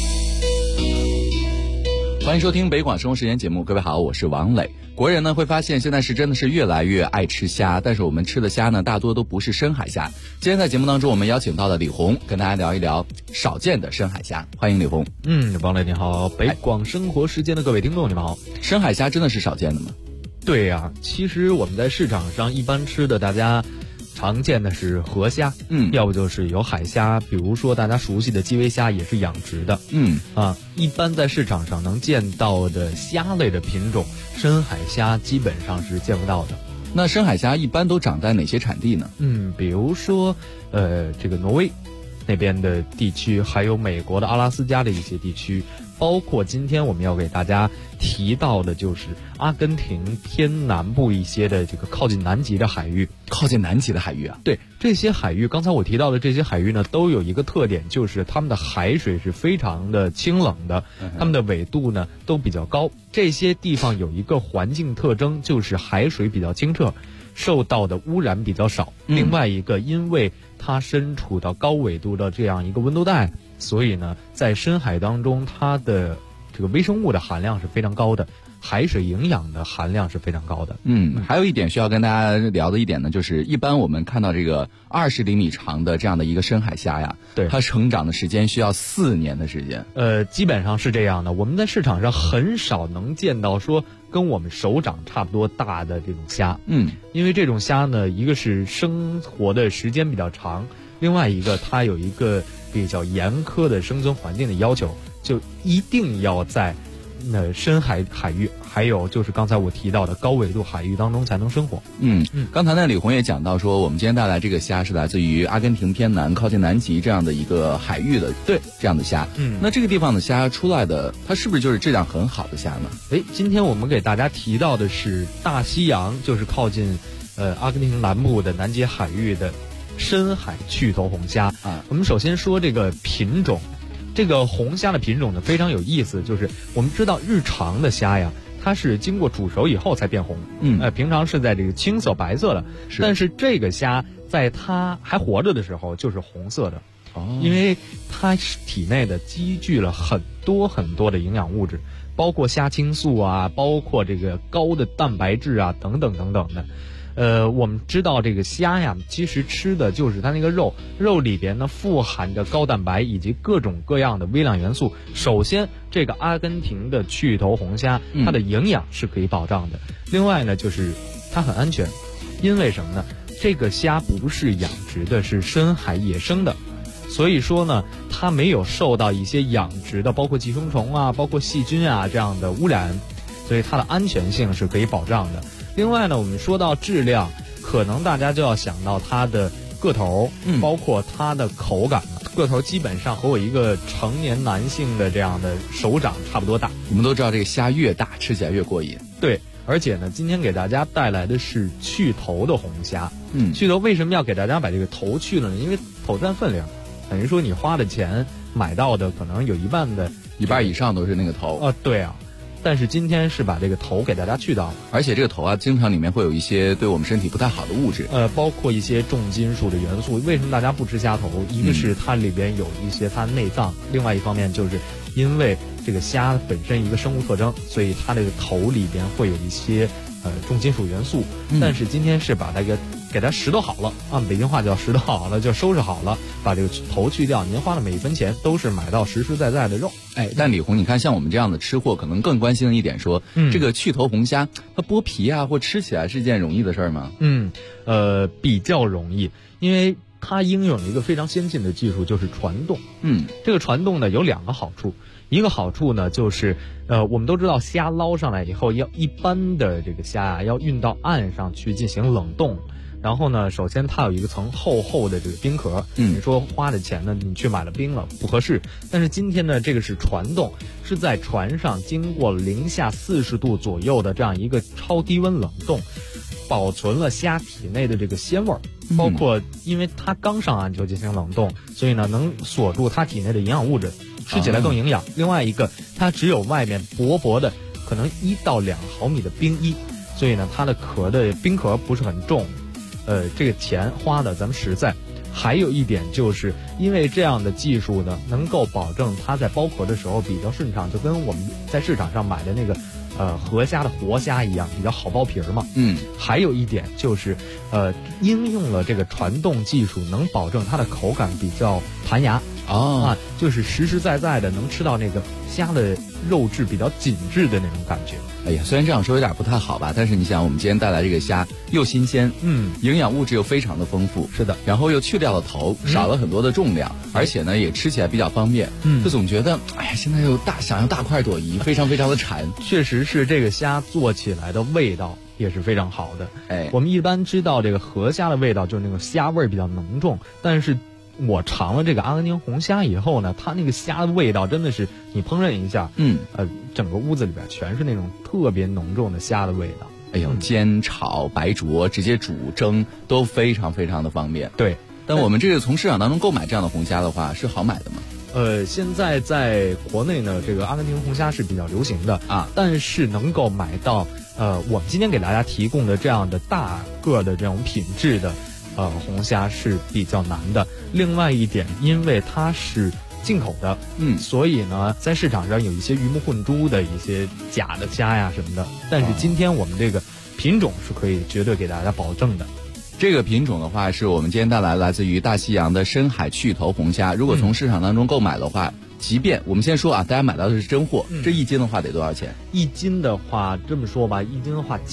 欢迎收听北广生活时间节目，各位好，我是王磊。国人呢会发现现在是真的是越来越爱吃虾，但是我们吃的虾呢大多都不是深海虾。今天在节目当中我们邀请到了李红，跟大家聊一聊少见的深海虾。欢迎李红。 王磊你好，北广生活时间的各位听众你们好。 深海虾真的是少见的吗？ 对呀，其实我们在市场上一般吃的，大家常见的是河虾，要不就是有海虾，比如说大家熟悉的基围虾也是养殖的，一般在市场上能见到的虾类的品种，深海虾基本上是见不到的。 那深海虾一般都长在哪些产地呢？ 比如说这个挪威那边的地区，还有美国的阿拉斯加的一些地区，包括今天我们要给大家提到的就是阿根廷偏南部一些的这个靠近南极的海域。 靠近南极的海域啊？ 对，这些海域，刚才我提到的这些海域呢，都有一个特点，就是它们的海水是非常的清冷的，它们的纬度呢都比较高。这些地方有一个环境特征，就是海水比较清澈，受到的污染比较少。另外一个，因为它身处到高纬度的这样一个温度带，所以呢，在深海当中，它的这个微生物的含量是非常高的，海水营养的含量是非常高的。 还有一点需要跟大家聊的一点呢，就是一般我们看到这个20厘米长的这样的一个深海虾呀， 对， 它成长的时间需要4年的时间。 基本上是这样的。我们在市场上很少能见到说跟我们手掌差不多大的这种虾，因为这种虾呢，一个是生活的时间比较长，另外一个它有一个比较严苛的生存环境的要求，就一定要在深海域，还有就是刚才我提到的高纬度海域当中才能生活。 刚才呢李红也讲到说，我们今天带来这个虾是来自于阿根廷偏南靠近南极这样的一个海域的， 对， 这样的虾。那这个地方的虾出来的，它是不是就是质量很好的虾呢？ 今天我们给大家提到的是大西洋，就是靠近阿根廷南部的南极海域的深海趣头红虾啊。我们首先说这个品种。这个红虾的品种呢非常有意思，就是我们知道日常的虾呀，它是经过煮熟以后才变红，平常是在这个青色白色的，但是这个虾在它还活着的时候就是红色的，因为它体内的积聚了很多很多的营养物质，包括虾青素啊，包括这个高的蛋白质啊，等等等等的。我们知道这个虾呀，其实吃的就是它那个肉里边呢富含着高蛋白以及各种各样的微量元素。首先，这个阿根廷的趣头红虾，它的营养是可以保障的。另外呢，就是它很安全，因为什么呢？这个虾不是养殖的，是深海野生的，所以说呢，它没有受到一些养殖的，包括寄生虫啊，包括细菌啊这样的污染，所以它的安全性是可以保障的。另外呢，我们说到质量，可能大家就要想到它的个头，包括它的口感。个头基本上和我一个成年男性的这样的手掌差不多大。 我们都知道这个虾越大，吃起来越过瘾。 对，而且呢，今天给大家带来的是去头的红虾。去头为什么要给大家把这个头去了呢？因为头占分量，等于说你花的钱买到的可能有一半以上都是那个头。 对啊。但是今天是把这个头给大家去掉， 而且这个头啊，经常里面会有一些对我们身体不太好的物质， 包括一些重金属的元素。为什么大家不吃虾头？一个是它里边有一些它内脏，另外一方面就是因为这个虾本身一个生物特征，所以它这个头里边会有一些重金属元素。但是今天是把这个给它拾掇好了，按北京话叫拾掇好了，就收拾好了，把这个头去掉。您花的每一分钱都是买到实实在在的肉。 但李红，你看像我们这样的吃货，可能更关心的一点说，这个去头红虾，它剥皮啊或吃起来是一件容易的事儿吗？ 比较容易，因为它应用了一个非常先进的技术，就是传动。这个传动呢有两个好处，一个好处呢就是我们都知道虾捞上来以后，一般的这个虾啊要运到岸上去进行冷冻。然后呢，首先它有一个层厚厚的这个冰壳，你说花的钱呢，你去买了冰了不合适。但是今天呢，这个是传动，是在船上经过零下40度左右的这样一个超低温冷冻，保存了虾体内的这个鲜味儿，包括因为它刚上岸就进行冷冻，所以呢能锁住它体内的营养物质，吃起来更营养。另外一个，它只有外面薄薄的可能1到2毫米的冰衣，所以呢它的冰壳不是很重。这个钱花的咱们实在。还有一点就是因为这样的技术呢，能够保证它在剥壳的时候比较顺畅，就跟我们在市场上买的那个河虾的活虾一样，比较好剥皮儿嘛。还有一点就是应用了这个传动技术，能保证它的口感比较弹牙。就是实实在在的能吃到那个虾的肉质比较紧致的那种感觉。 哎呀，虽然这样说有点不太好吧，但是你想，我们今天带来这个虾又新鲜，营养物质又非常的丰富， 是的， 然后又去掉了头，少了很多的重量，而且呢也吃起来比较方便，就总觉得哎呀，现在又想要大快朵颐，非常非常的馋。 确实是这个虾做起来的味道也是非常好的。我们一般知道这个河虾的味道就是那种虾味比较浓重，但是我尝了这个阿根廷红虾以后呢，它那个虾的味道真的是你烹饪一下，整个屋子里边全是那种特别浓重的虾的味道。 哎呦，煎、炒、白灼、直接煮、蒸都非常非常的方便。 对， 但我们这个从市场当中购买这样的红虾的话，是好买的吗？ 现在在国内呢，这个阿根廷红虾是比较流行的啊，但是能够买到我们今天给大家提供的这样的大个的这种品质的红虾是比较难的。另外一点，因为它是进口的，所以呢，在市场上有一些鱼目混珠的一些假的虾呀什么的。但是今天我们这个品种是可以绝对给大家保证的。 这个品种的话，是我们今天带来自于大西洋的深海趣头红虾。如果从市场当中购买的话，即便我们先说啊，大家买到的是真货，这1斤的话得多少钱 ？1斤的话，这么说吧，1斤的话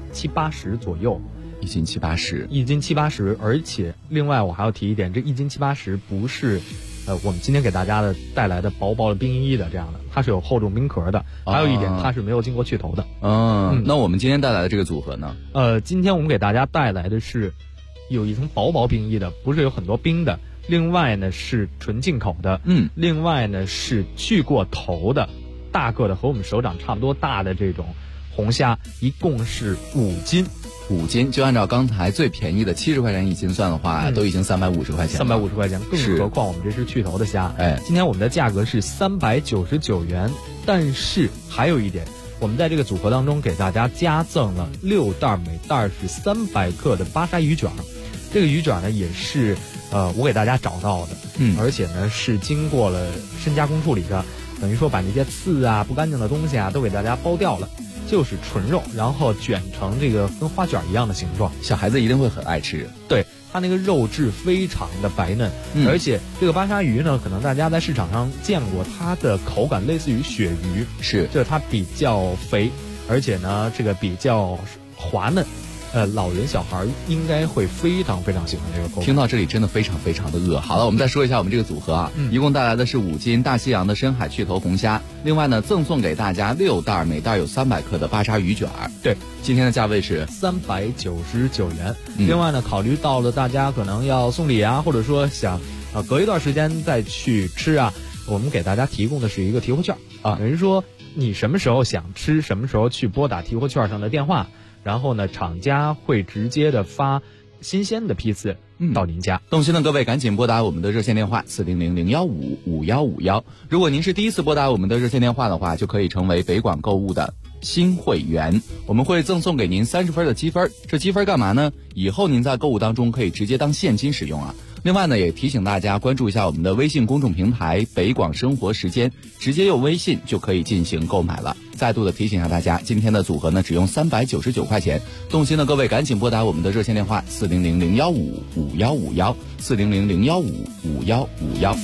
780左右。 1斤780， 而且另外我还要提一点，这1斤780不是我们今天给大家的带来的薄薄的冰衣的这样的，它是有厚重冰壳的，还有一点它是没有经过去头的。 那我们今天带来的这个组合呢？ 今天我们给大家带来的是有一层薄薄冰衣的，不是有很多冰的。另外呢是纯进口的，另外呢是去过头的，大个的和我们手掌差不多大的这种红虾，一共是5斤。 5斤，就按照刚才最便宜的70块钱1斤算的话，都已经350块钱了。 350块钱，更何况我们这是去头的虾。今天我们的价格是399元，但是还有一点，我们在这个组合当中给大家加赠了6袋，每袋是300克的巴沙鱼卷。这个鱼卷呢也是我给大家找到的，而且呢是经过了深加工处理的，等于说把那些刺啊、不干净的东西啊都给大家剥掉了。就是纯肉，然后卷成这个跟花卷一样的形状， 小孩子一定会很爱吃。 对，它那个肉质非常的白嫩，而且这个巴沙鱼呢，可能大家在市场上见过，它的口感类似于鳕鱼，就是它比较肥，而且呢这个比较滑嫩。老人小孩应该会非常非常喜欢这个口感。 听到这里真的非常非常的饿。好了，我们再说一下我们这个组合啊，一共带来的是5斤大西洋的深海去头红虾，另外呢赠送给大家6袋，每袋有300克的巴沙鱼卷。 对， 今天的价位是 399元。另外呢，考虑到了大家可能要送礼啊，或者说想隔一段时间再去吃啊，我们给大家提供的是一个提货券啊，等于说你什么时候想吃，什么时候去拨打提货券上的电话。然后呢，厂家会直接的发新鲜的批次到您家。 动心的各位赶紧拨打我们的热线电话400-015-5151。如果您是第一次拨打我们的热线电话的话，就可以成为北广购物的新会员，我们会赠送给您30分的积分。这积分干嘛呢？以后您在购物当中可以直接当现金使用啊。另外呢，也提醒大家关注一下我们的微信公众平台北广生活时间，直接用微信就可以进行购买了。再度的提醒一下大家，今天的组合呢只用399块钱。动心的各位赶紧拨打我们的热线电话400-015-5151 400-015-5151。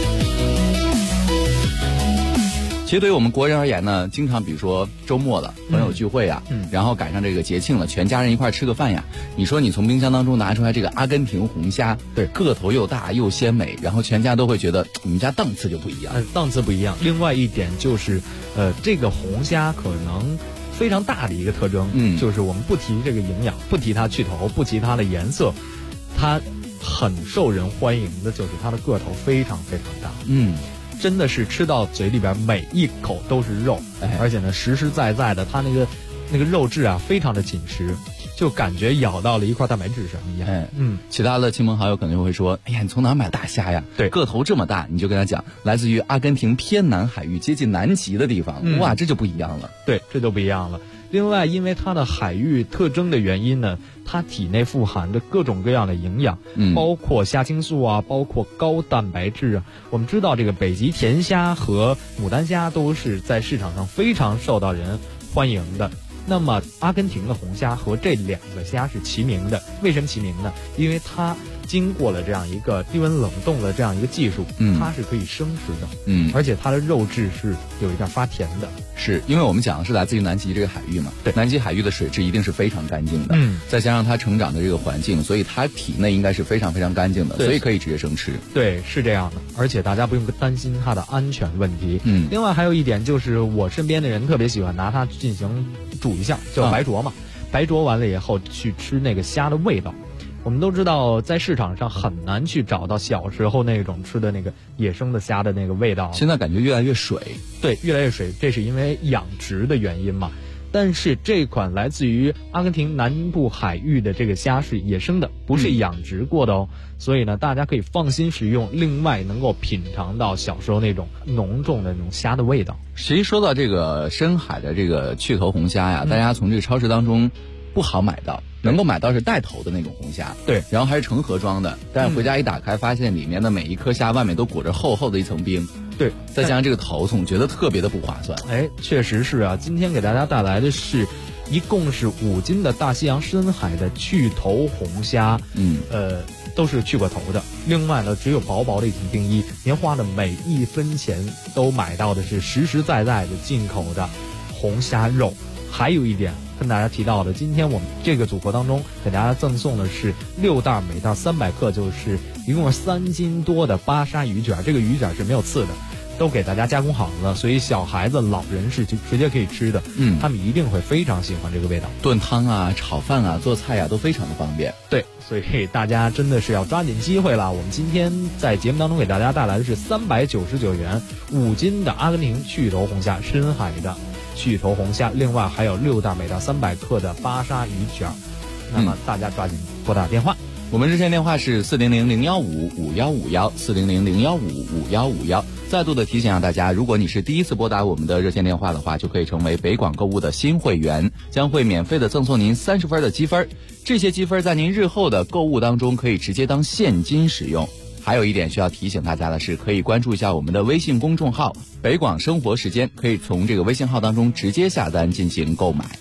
其实对于我们国人而言呢，经常比如说周末了，朋友聚会啊，然后赶上这个节庆了，全家人一块吃个饭呀。你说你从冰箱当中拿出来这个阿根廷红虾，对，个头又大又鲜美，然后全家都会觉得你们家档次就不一样， 档次不一样。另外一点就是，这个红虾可能非常大的一个特征，就是我们不提这个营养，不提它去头，不提它的颜色，它很受人欢迎的就是它的个头非常非常大，真的是吃到嘴里边每一口都是肉，而且呢实实在在的，它那个肉质啊非常的紧实，就感觉咬到了一块蛋白质上一样。 其他的亲朋好友可能会说，哎呀，你从哪买大虾呀？对，个头这么大，你就跟他讲，来自于阿根廷偏南海域接近南极的地方，哇，这就不一样了。 对，这就不一样了。另外，因为它的海域特征的原因呢，它体内富含着各种各样的营养，包括虾青素啊，包括高蛋白质啊。我们知道这个北极甜虾和牡丹虾都是在市场上非常受到人欢迎的。那么阿根廷的红虾和这2个虾是齐名的，为什么齐名呢？因为它经过了这样一个低温冷冻的这样一个技术，它是可以生吃的，而且它的肉质是有一点发甜的。 是因为我们讲的是来自于南极这个海域嘛，对，南极海域的水质一定是非常干净的，再加上它成长的这个环境，所以它体内应该是非常非常干净的，所以可以直接生吃。 对，是这样的，而且大家不用担心它的安全问题。另外还有一点就是，我身边的人特别喜欢拿它进行煮一下，叫白灼嘛，白灼完了以后去吃那个虾的味道。我们都知道，在市场上很难去找到小时候那种吃的那个野生的虾的那个味道。 现在感觉越来越水， 对，越来越水，这是因为养殖的原因嘛。但是这款来自于阿根廷南部海域的这个虾是野生的，不是养殖过的哦。所以呢，大家可以放心食用。另外，能够品尝到小时候那种浓重的那种虾的味道。 其实说到这个深海的这个去头红虾呀，大家从这个超市当中不好买到。能够买到是带头的那种红虾， 对， 然后还是成盒装的，但是回家一打开，发现里面的每一颗虾外面都裹着厚厚的一层冰， 对， 再加上这个头，总觉得特别的不划算。 确实是啊，今天给大家带来的是一共是5斤的大西洋深海的去头红虾，都是去过头的。另外呢，只有薄薄的一层冰衣，您花的每一分钱都买到的是实实在在的进口的红虾肉。还有一点， 跟大家提到的，今天我们这个组合当中给大家赠送的是6袋，每袋300克，就是一共是3斤多的巴沙鱼卷。这个鱼卷是没有刺的，都给大家加工好了，所以小孩子、老人是就直接可以吃的。他们一定会非常喜欢这个味道。 炖汤啊、炒饭啊、做菜啊都非常的方便。 对，所以大家真的是要抓紧机会了。我们今天在节目当中给大家带来的是399元5斤的阿根廷去头红虾，深海的去头红虾，另外还有6袋，每袋300克的巴沙鱼卷。那么大家抓紧拨打电话。 我们热线电话是400-015-5151，400-015-5151。再度的提醒大家，如果你是第一次拨打我们的热线电话的话，就可以成为北广购物的新会员，将会免费的赠送您30分的积分。这些积分在您日后的购物当中可以直接当现金使用。还有一点需要提醒大家的是，可以关注一下我们的微信公众号北广生活时间，可以从这个微信号当中直接下单进行购买。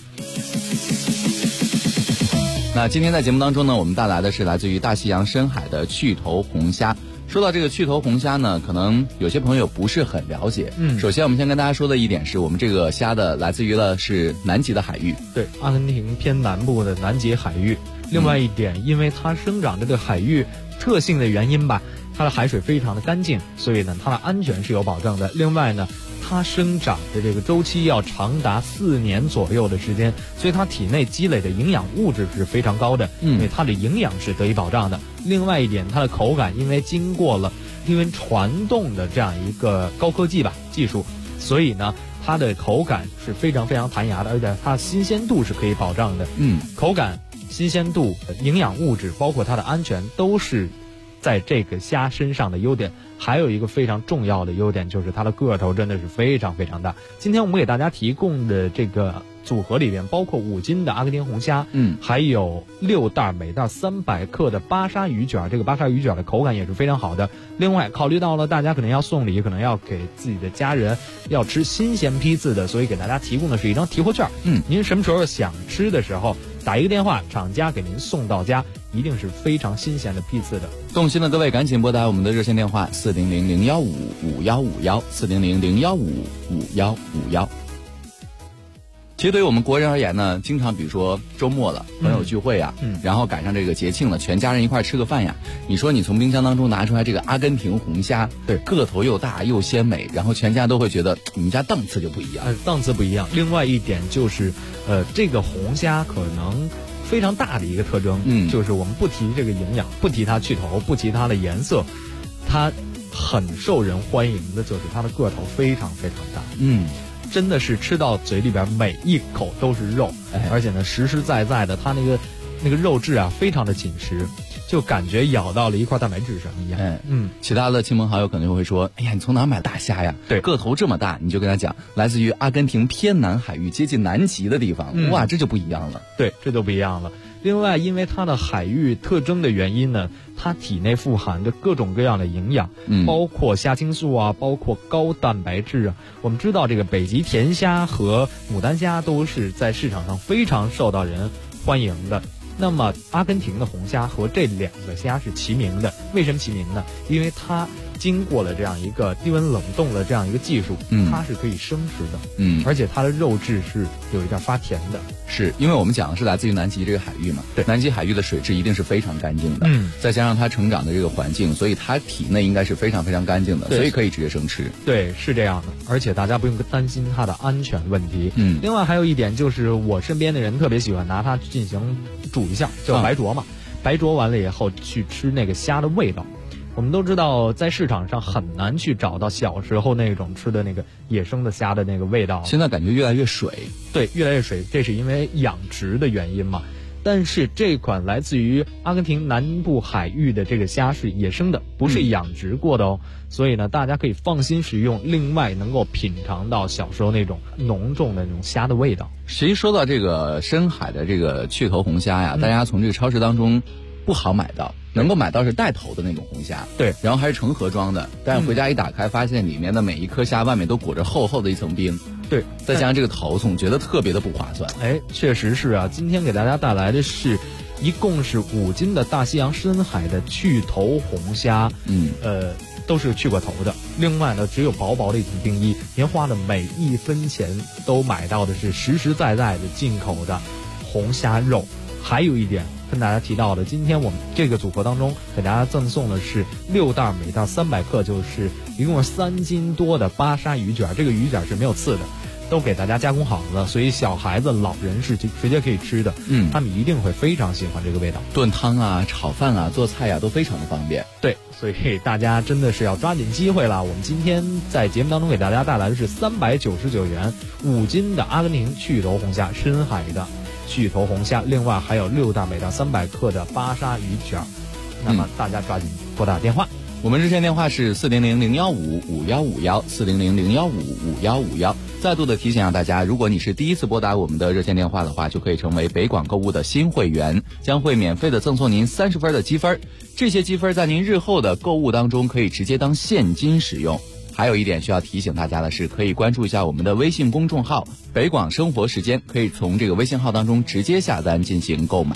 那今天在节目当中呢，我们带来的是来自于大西洋深海的去头红虾。说到这个去头红虾呢，可能有些朋友不是很了解。首先我们先跟大家说的一点是，我们这个虾的来自于了是南极的海域， 对，阿根廷偏南部的南极海域。另外一点，因为它生长这个海域特性的原因吧，它的海水非常的干净，所以呢它的安全是有保证的。另外呢，它生长的这个周期要长达4年左右的时间，所以它体内积累的营养物质是非常高的，因为它的营养是得以保障的。另外一点，它的口感因为经过了传动的这样一个高科技技术，所以呢它的口感是非常非常弹牙的，而且它的新鲜度是可以保障的。口感、新鲜度、营养物质，包括它的安全，都是在这个虾身上的优点。还有一个非常重要的优点，就是它的个头真的是非常非常大。今天我们给大家提供的这个组合里边，包括5斤的阿根廷红虾，还有6袋，每袋300克的巴沙鱼卷。这个巴沙鱼卷的口感也是非常好的。另外，考虑到了大家可能要送礼，可能要给自己的家人要吃新鲜批次的，所以给大家提供的是一张提货券。您什么时候想吃的时候，打一个电话，厂家给您送到家，一定是非常新鲜的批次的。 动心的各位赶紧拨打我们的热线电话400-015-5151，400-015-5151。其实对于我们国人而言呢，经常比如说周末了，朋友聚会啊，然后赶上这个节庆了，全家人一块吃个饭呀。你说你从冰箱当中拿出来这个阿根廷红虾，对，个头又大又鲜美，然后全家都会觉得你们家档次就不一样， 档次不一样。另外一点就是，这个红虾可能非常大的一个特征，就是我们不提这个营养，不提它去头，不提它的颜色，它很受人欢迎的就是它的个头非常非常大。真的是吃到嘴里边每一口都是肉，而且呢实实在在的，它那个肉质啊非常的紧实，就感觉咬到了一块蛋白质上一样。 其他的亲朋好友可能就会说，哎呀，你从哪买大虾呀？对，个头这么大，你就跟他讲，来自于阿根廷偏南海域，接近南极的地方，哇，这就不一样了。 对，这就不一样了。另外，因为它的海域特征的原因呢，它体内富含着各种各样的营养，包括虾青素啊，包括高蛋白质啊。我们知道这个北极甜虾和牡丹虾都是在市场上非常受到人欢迎的。那么阿根廷的红虾和这2个虾是齐名的。为什么齐名呢？因为它经过了这样一个低温冷冻的这样一个技术，它是可以生吃的，而且它的肉质是有一点发甜的。 是因为我们讲的是来自于南极这个海域嘛，对，南极海域的水质一定是非常干净的，再加上它成长的这个环境，所以它体内应该是非常非常干净的，所以可以直接生吃。 对，是这样的，而且大家不用担心它的安全问题。另外还有一点就是，我身边的人特别喜欢拿它进行煮一下，叫白灼嘛，白灼完了以后去吃那个虾的味道。我们都知道，在市场上很难去找到小时候那种吃的那个野生的虾的那个味道。 现在感觉越来越水， 对，越来越水，这是因为养殖的原因嘛。但是这款来自于阿根廷南部海域的这个虾是野生的，不是养殖过的哦。所以呢，大家可以放心食用，另外能够品尝到小时候那种浓重的那种虾的味道。 其实说到这个深海的这个去头红虾呀，大家从这个超市当中不好买到，能够买到是带头的那种红虾，对，然后还是成盒装的，但是回家一打开，发现里面的每一颗虾外面都裹着厚厚的一层冰，对，再加上这个头，总觉得特别的不划算。 确实是啊，今天给大家带来的是一共是5斤的大西洋深海的去头红虾， 都是去过头的。另外呢，只有薄薄的一层冰衣，您花的每一分钱都买到的是实实在在的进口的红虾肉。还有一点跟大家提到的，今天我们这个组合当中给大家赠送的是6袋，每袋300克，就是一共是3斤多的巴沙鱼卷。这个鱼卷是没有刺的，都给大家加工好了，所以小孩子、老人是直接可以吃的。他们一定会非常喜欢这个味道。 炖汤啊、炒饭啊、做菜啊都非常的方便。 对，所以大家真的是要抓紧机会了。我们今天在节目当中给大家带来的是399元5斤的阿根廷去头红虾，深海的去头红虾，另外还有6袋，每袋300克的巴沙鱼卷。那么大家抓紧拨打电话。 我们热线电话是400-015-5151，400-015-5151。再度的提醒大家，如果你是第一次拨打我们的热线电话的话，就可以成为北广购物的新会员，将会免费的赠送您30分的积分。这些积分在您日后的购物当中可以直接当现金使用。还有一点需要提醒大家的是，可以关注一下我们的微信公众号北广生活时间，可以从这个微信号当中直接下单进行购买。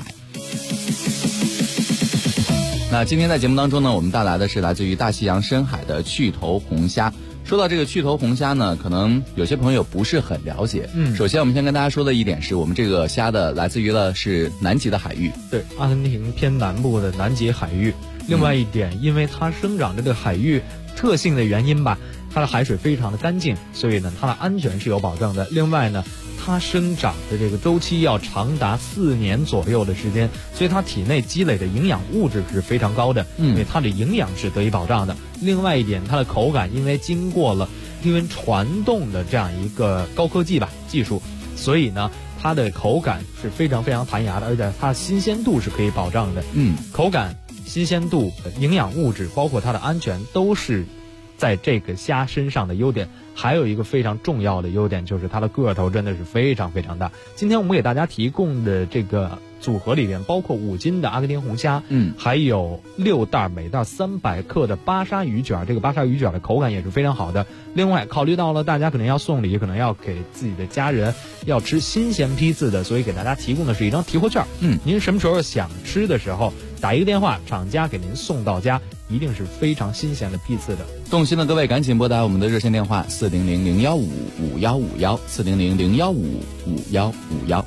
那今天在节目当中呢，我们带来的是来自于大西洋深海的去头红虾。说到这个去头红虾呢，可能有些朋友不是很了解。首先我们先跟大家说的一点是，我们这个虾的来自于的是南极的海域， 对，阿根廷偏南部的南极海域。另外一点，因为它生长这个海域特性的原因吧，它的海水非常的干净，所以呢它的安全是有保证的。另外呢，它生长的这个周期要长达4年左右的时间，所以它体内积累的营养物质是非常高的，因为它的营养是得以保障的。另外一点，它的口感因为经过了低温传动的这样一个高科技技术，所以呢它的口感是非常非常弹牙的，而且它的新鲜度是可以保障的。口感、新鲜度、营养物质，包括它的安全，都是在这个虾身上的优点。还有一个非常重要的优点，就是它的个头真的是非常非常大。今天我们给大家提供的这个组合里边，包括5斤的阿根廷红虾，还有6袋，每袋300克的巴沙鱼卷。这个巴沙鱼卷的口感也是非常好的。另外考虑到了大家可能要送礼，可能要给自己的家人要吃新鲜批次的，所以给大家提供的是一张提货券。您什么时候想吃的时候打一个电话，厂家给您送到家，一定是非常新鲜的批次的。 动心的各位赶紧拨打我们的热线电话400-015-5151，400-015-5151。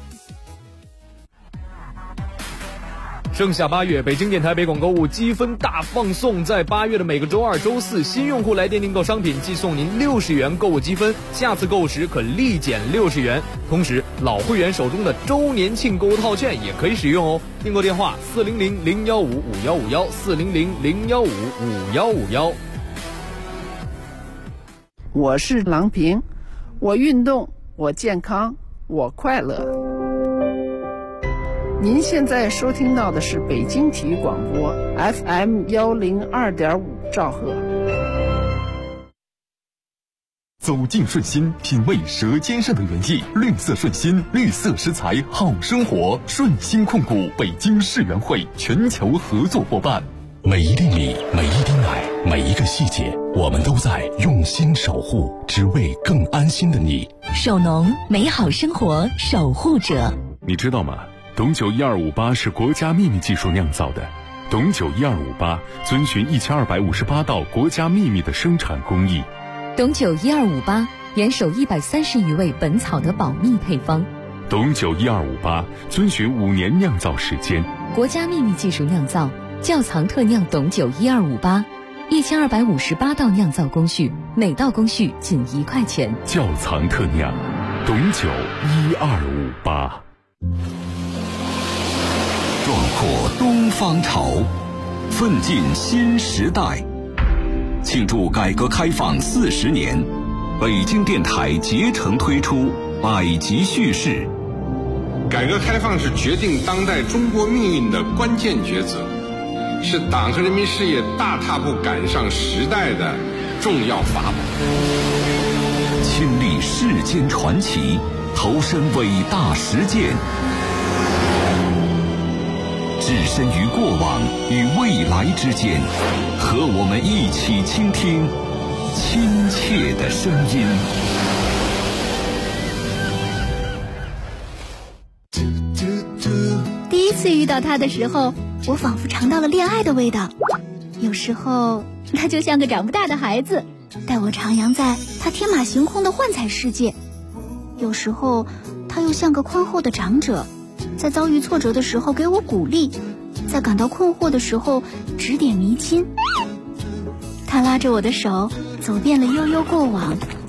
盛夏8月，北京电台北广购物积分大放送，在8月的每个周二、周四，新用户来电订购商品，寄送您60元购物积分，下次购物时可立减60元。同时，老会员手中的周年庆购物套券也可以使用哦。订购电话400-015-5151，400-015-5151。 我是郎平，我运动，我健康，我快乐。您现在收听到的是北京体育广播 FM102.5兆赫。 走进顺心，品味舌尖上的原意。绿色顺心，绿色食材好生活。顺心控股北京世园会全球合作伙伴。每一粒米，每一滴奶，每一个细节，我们都在用心守护，只为更安心的你。 首农，美好生活守护者。 你知道吗？董酒1258是国家秘密技术酿造的。董酒1258遵循1258道国家秘密的生产工艺。 董酒1258严守130余味本草的保密配方。 董酒1258遵循5年酿造时间， 国家秘密技术酿造，窖藏特酿董酒1258，1258道酿造工序，每道工序仅1块钱。 窖藏特酿，董酒1258。 壮阔东方潮，奋进新时代。庆祝改革开放40年，北京电台竭诚推出百集叙事。 改革开放是决定当代中国命运的关键抉择，是党和人民事业大踏步赶上时代的重要法宝。 亲历世间传奇，投身伟大实践，置身于过往与未来之间，和我们一起倾听亲切的声音。 第一次遇到他的时候，我仿佛尝到了恋爱的味道。有时候他就像个长不大的孩子，带我徜徉在他天马行空的幻彩世界。有时候他又像个宽厚的长者，在遭遇挫折的时候给我鼓励，在感到困惑的时候指点迷津。他拉着我的手走遍了悠悠过往，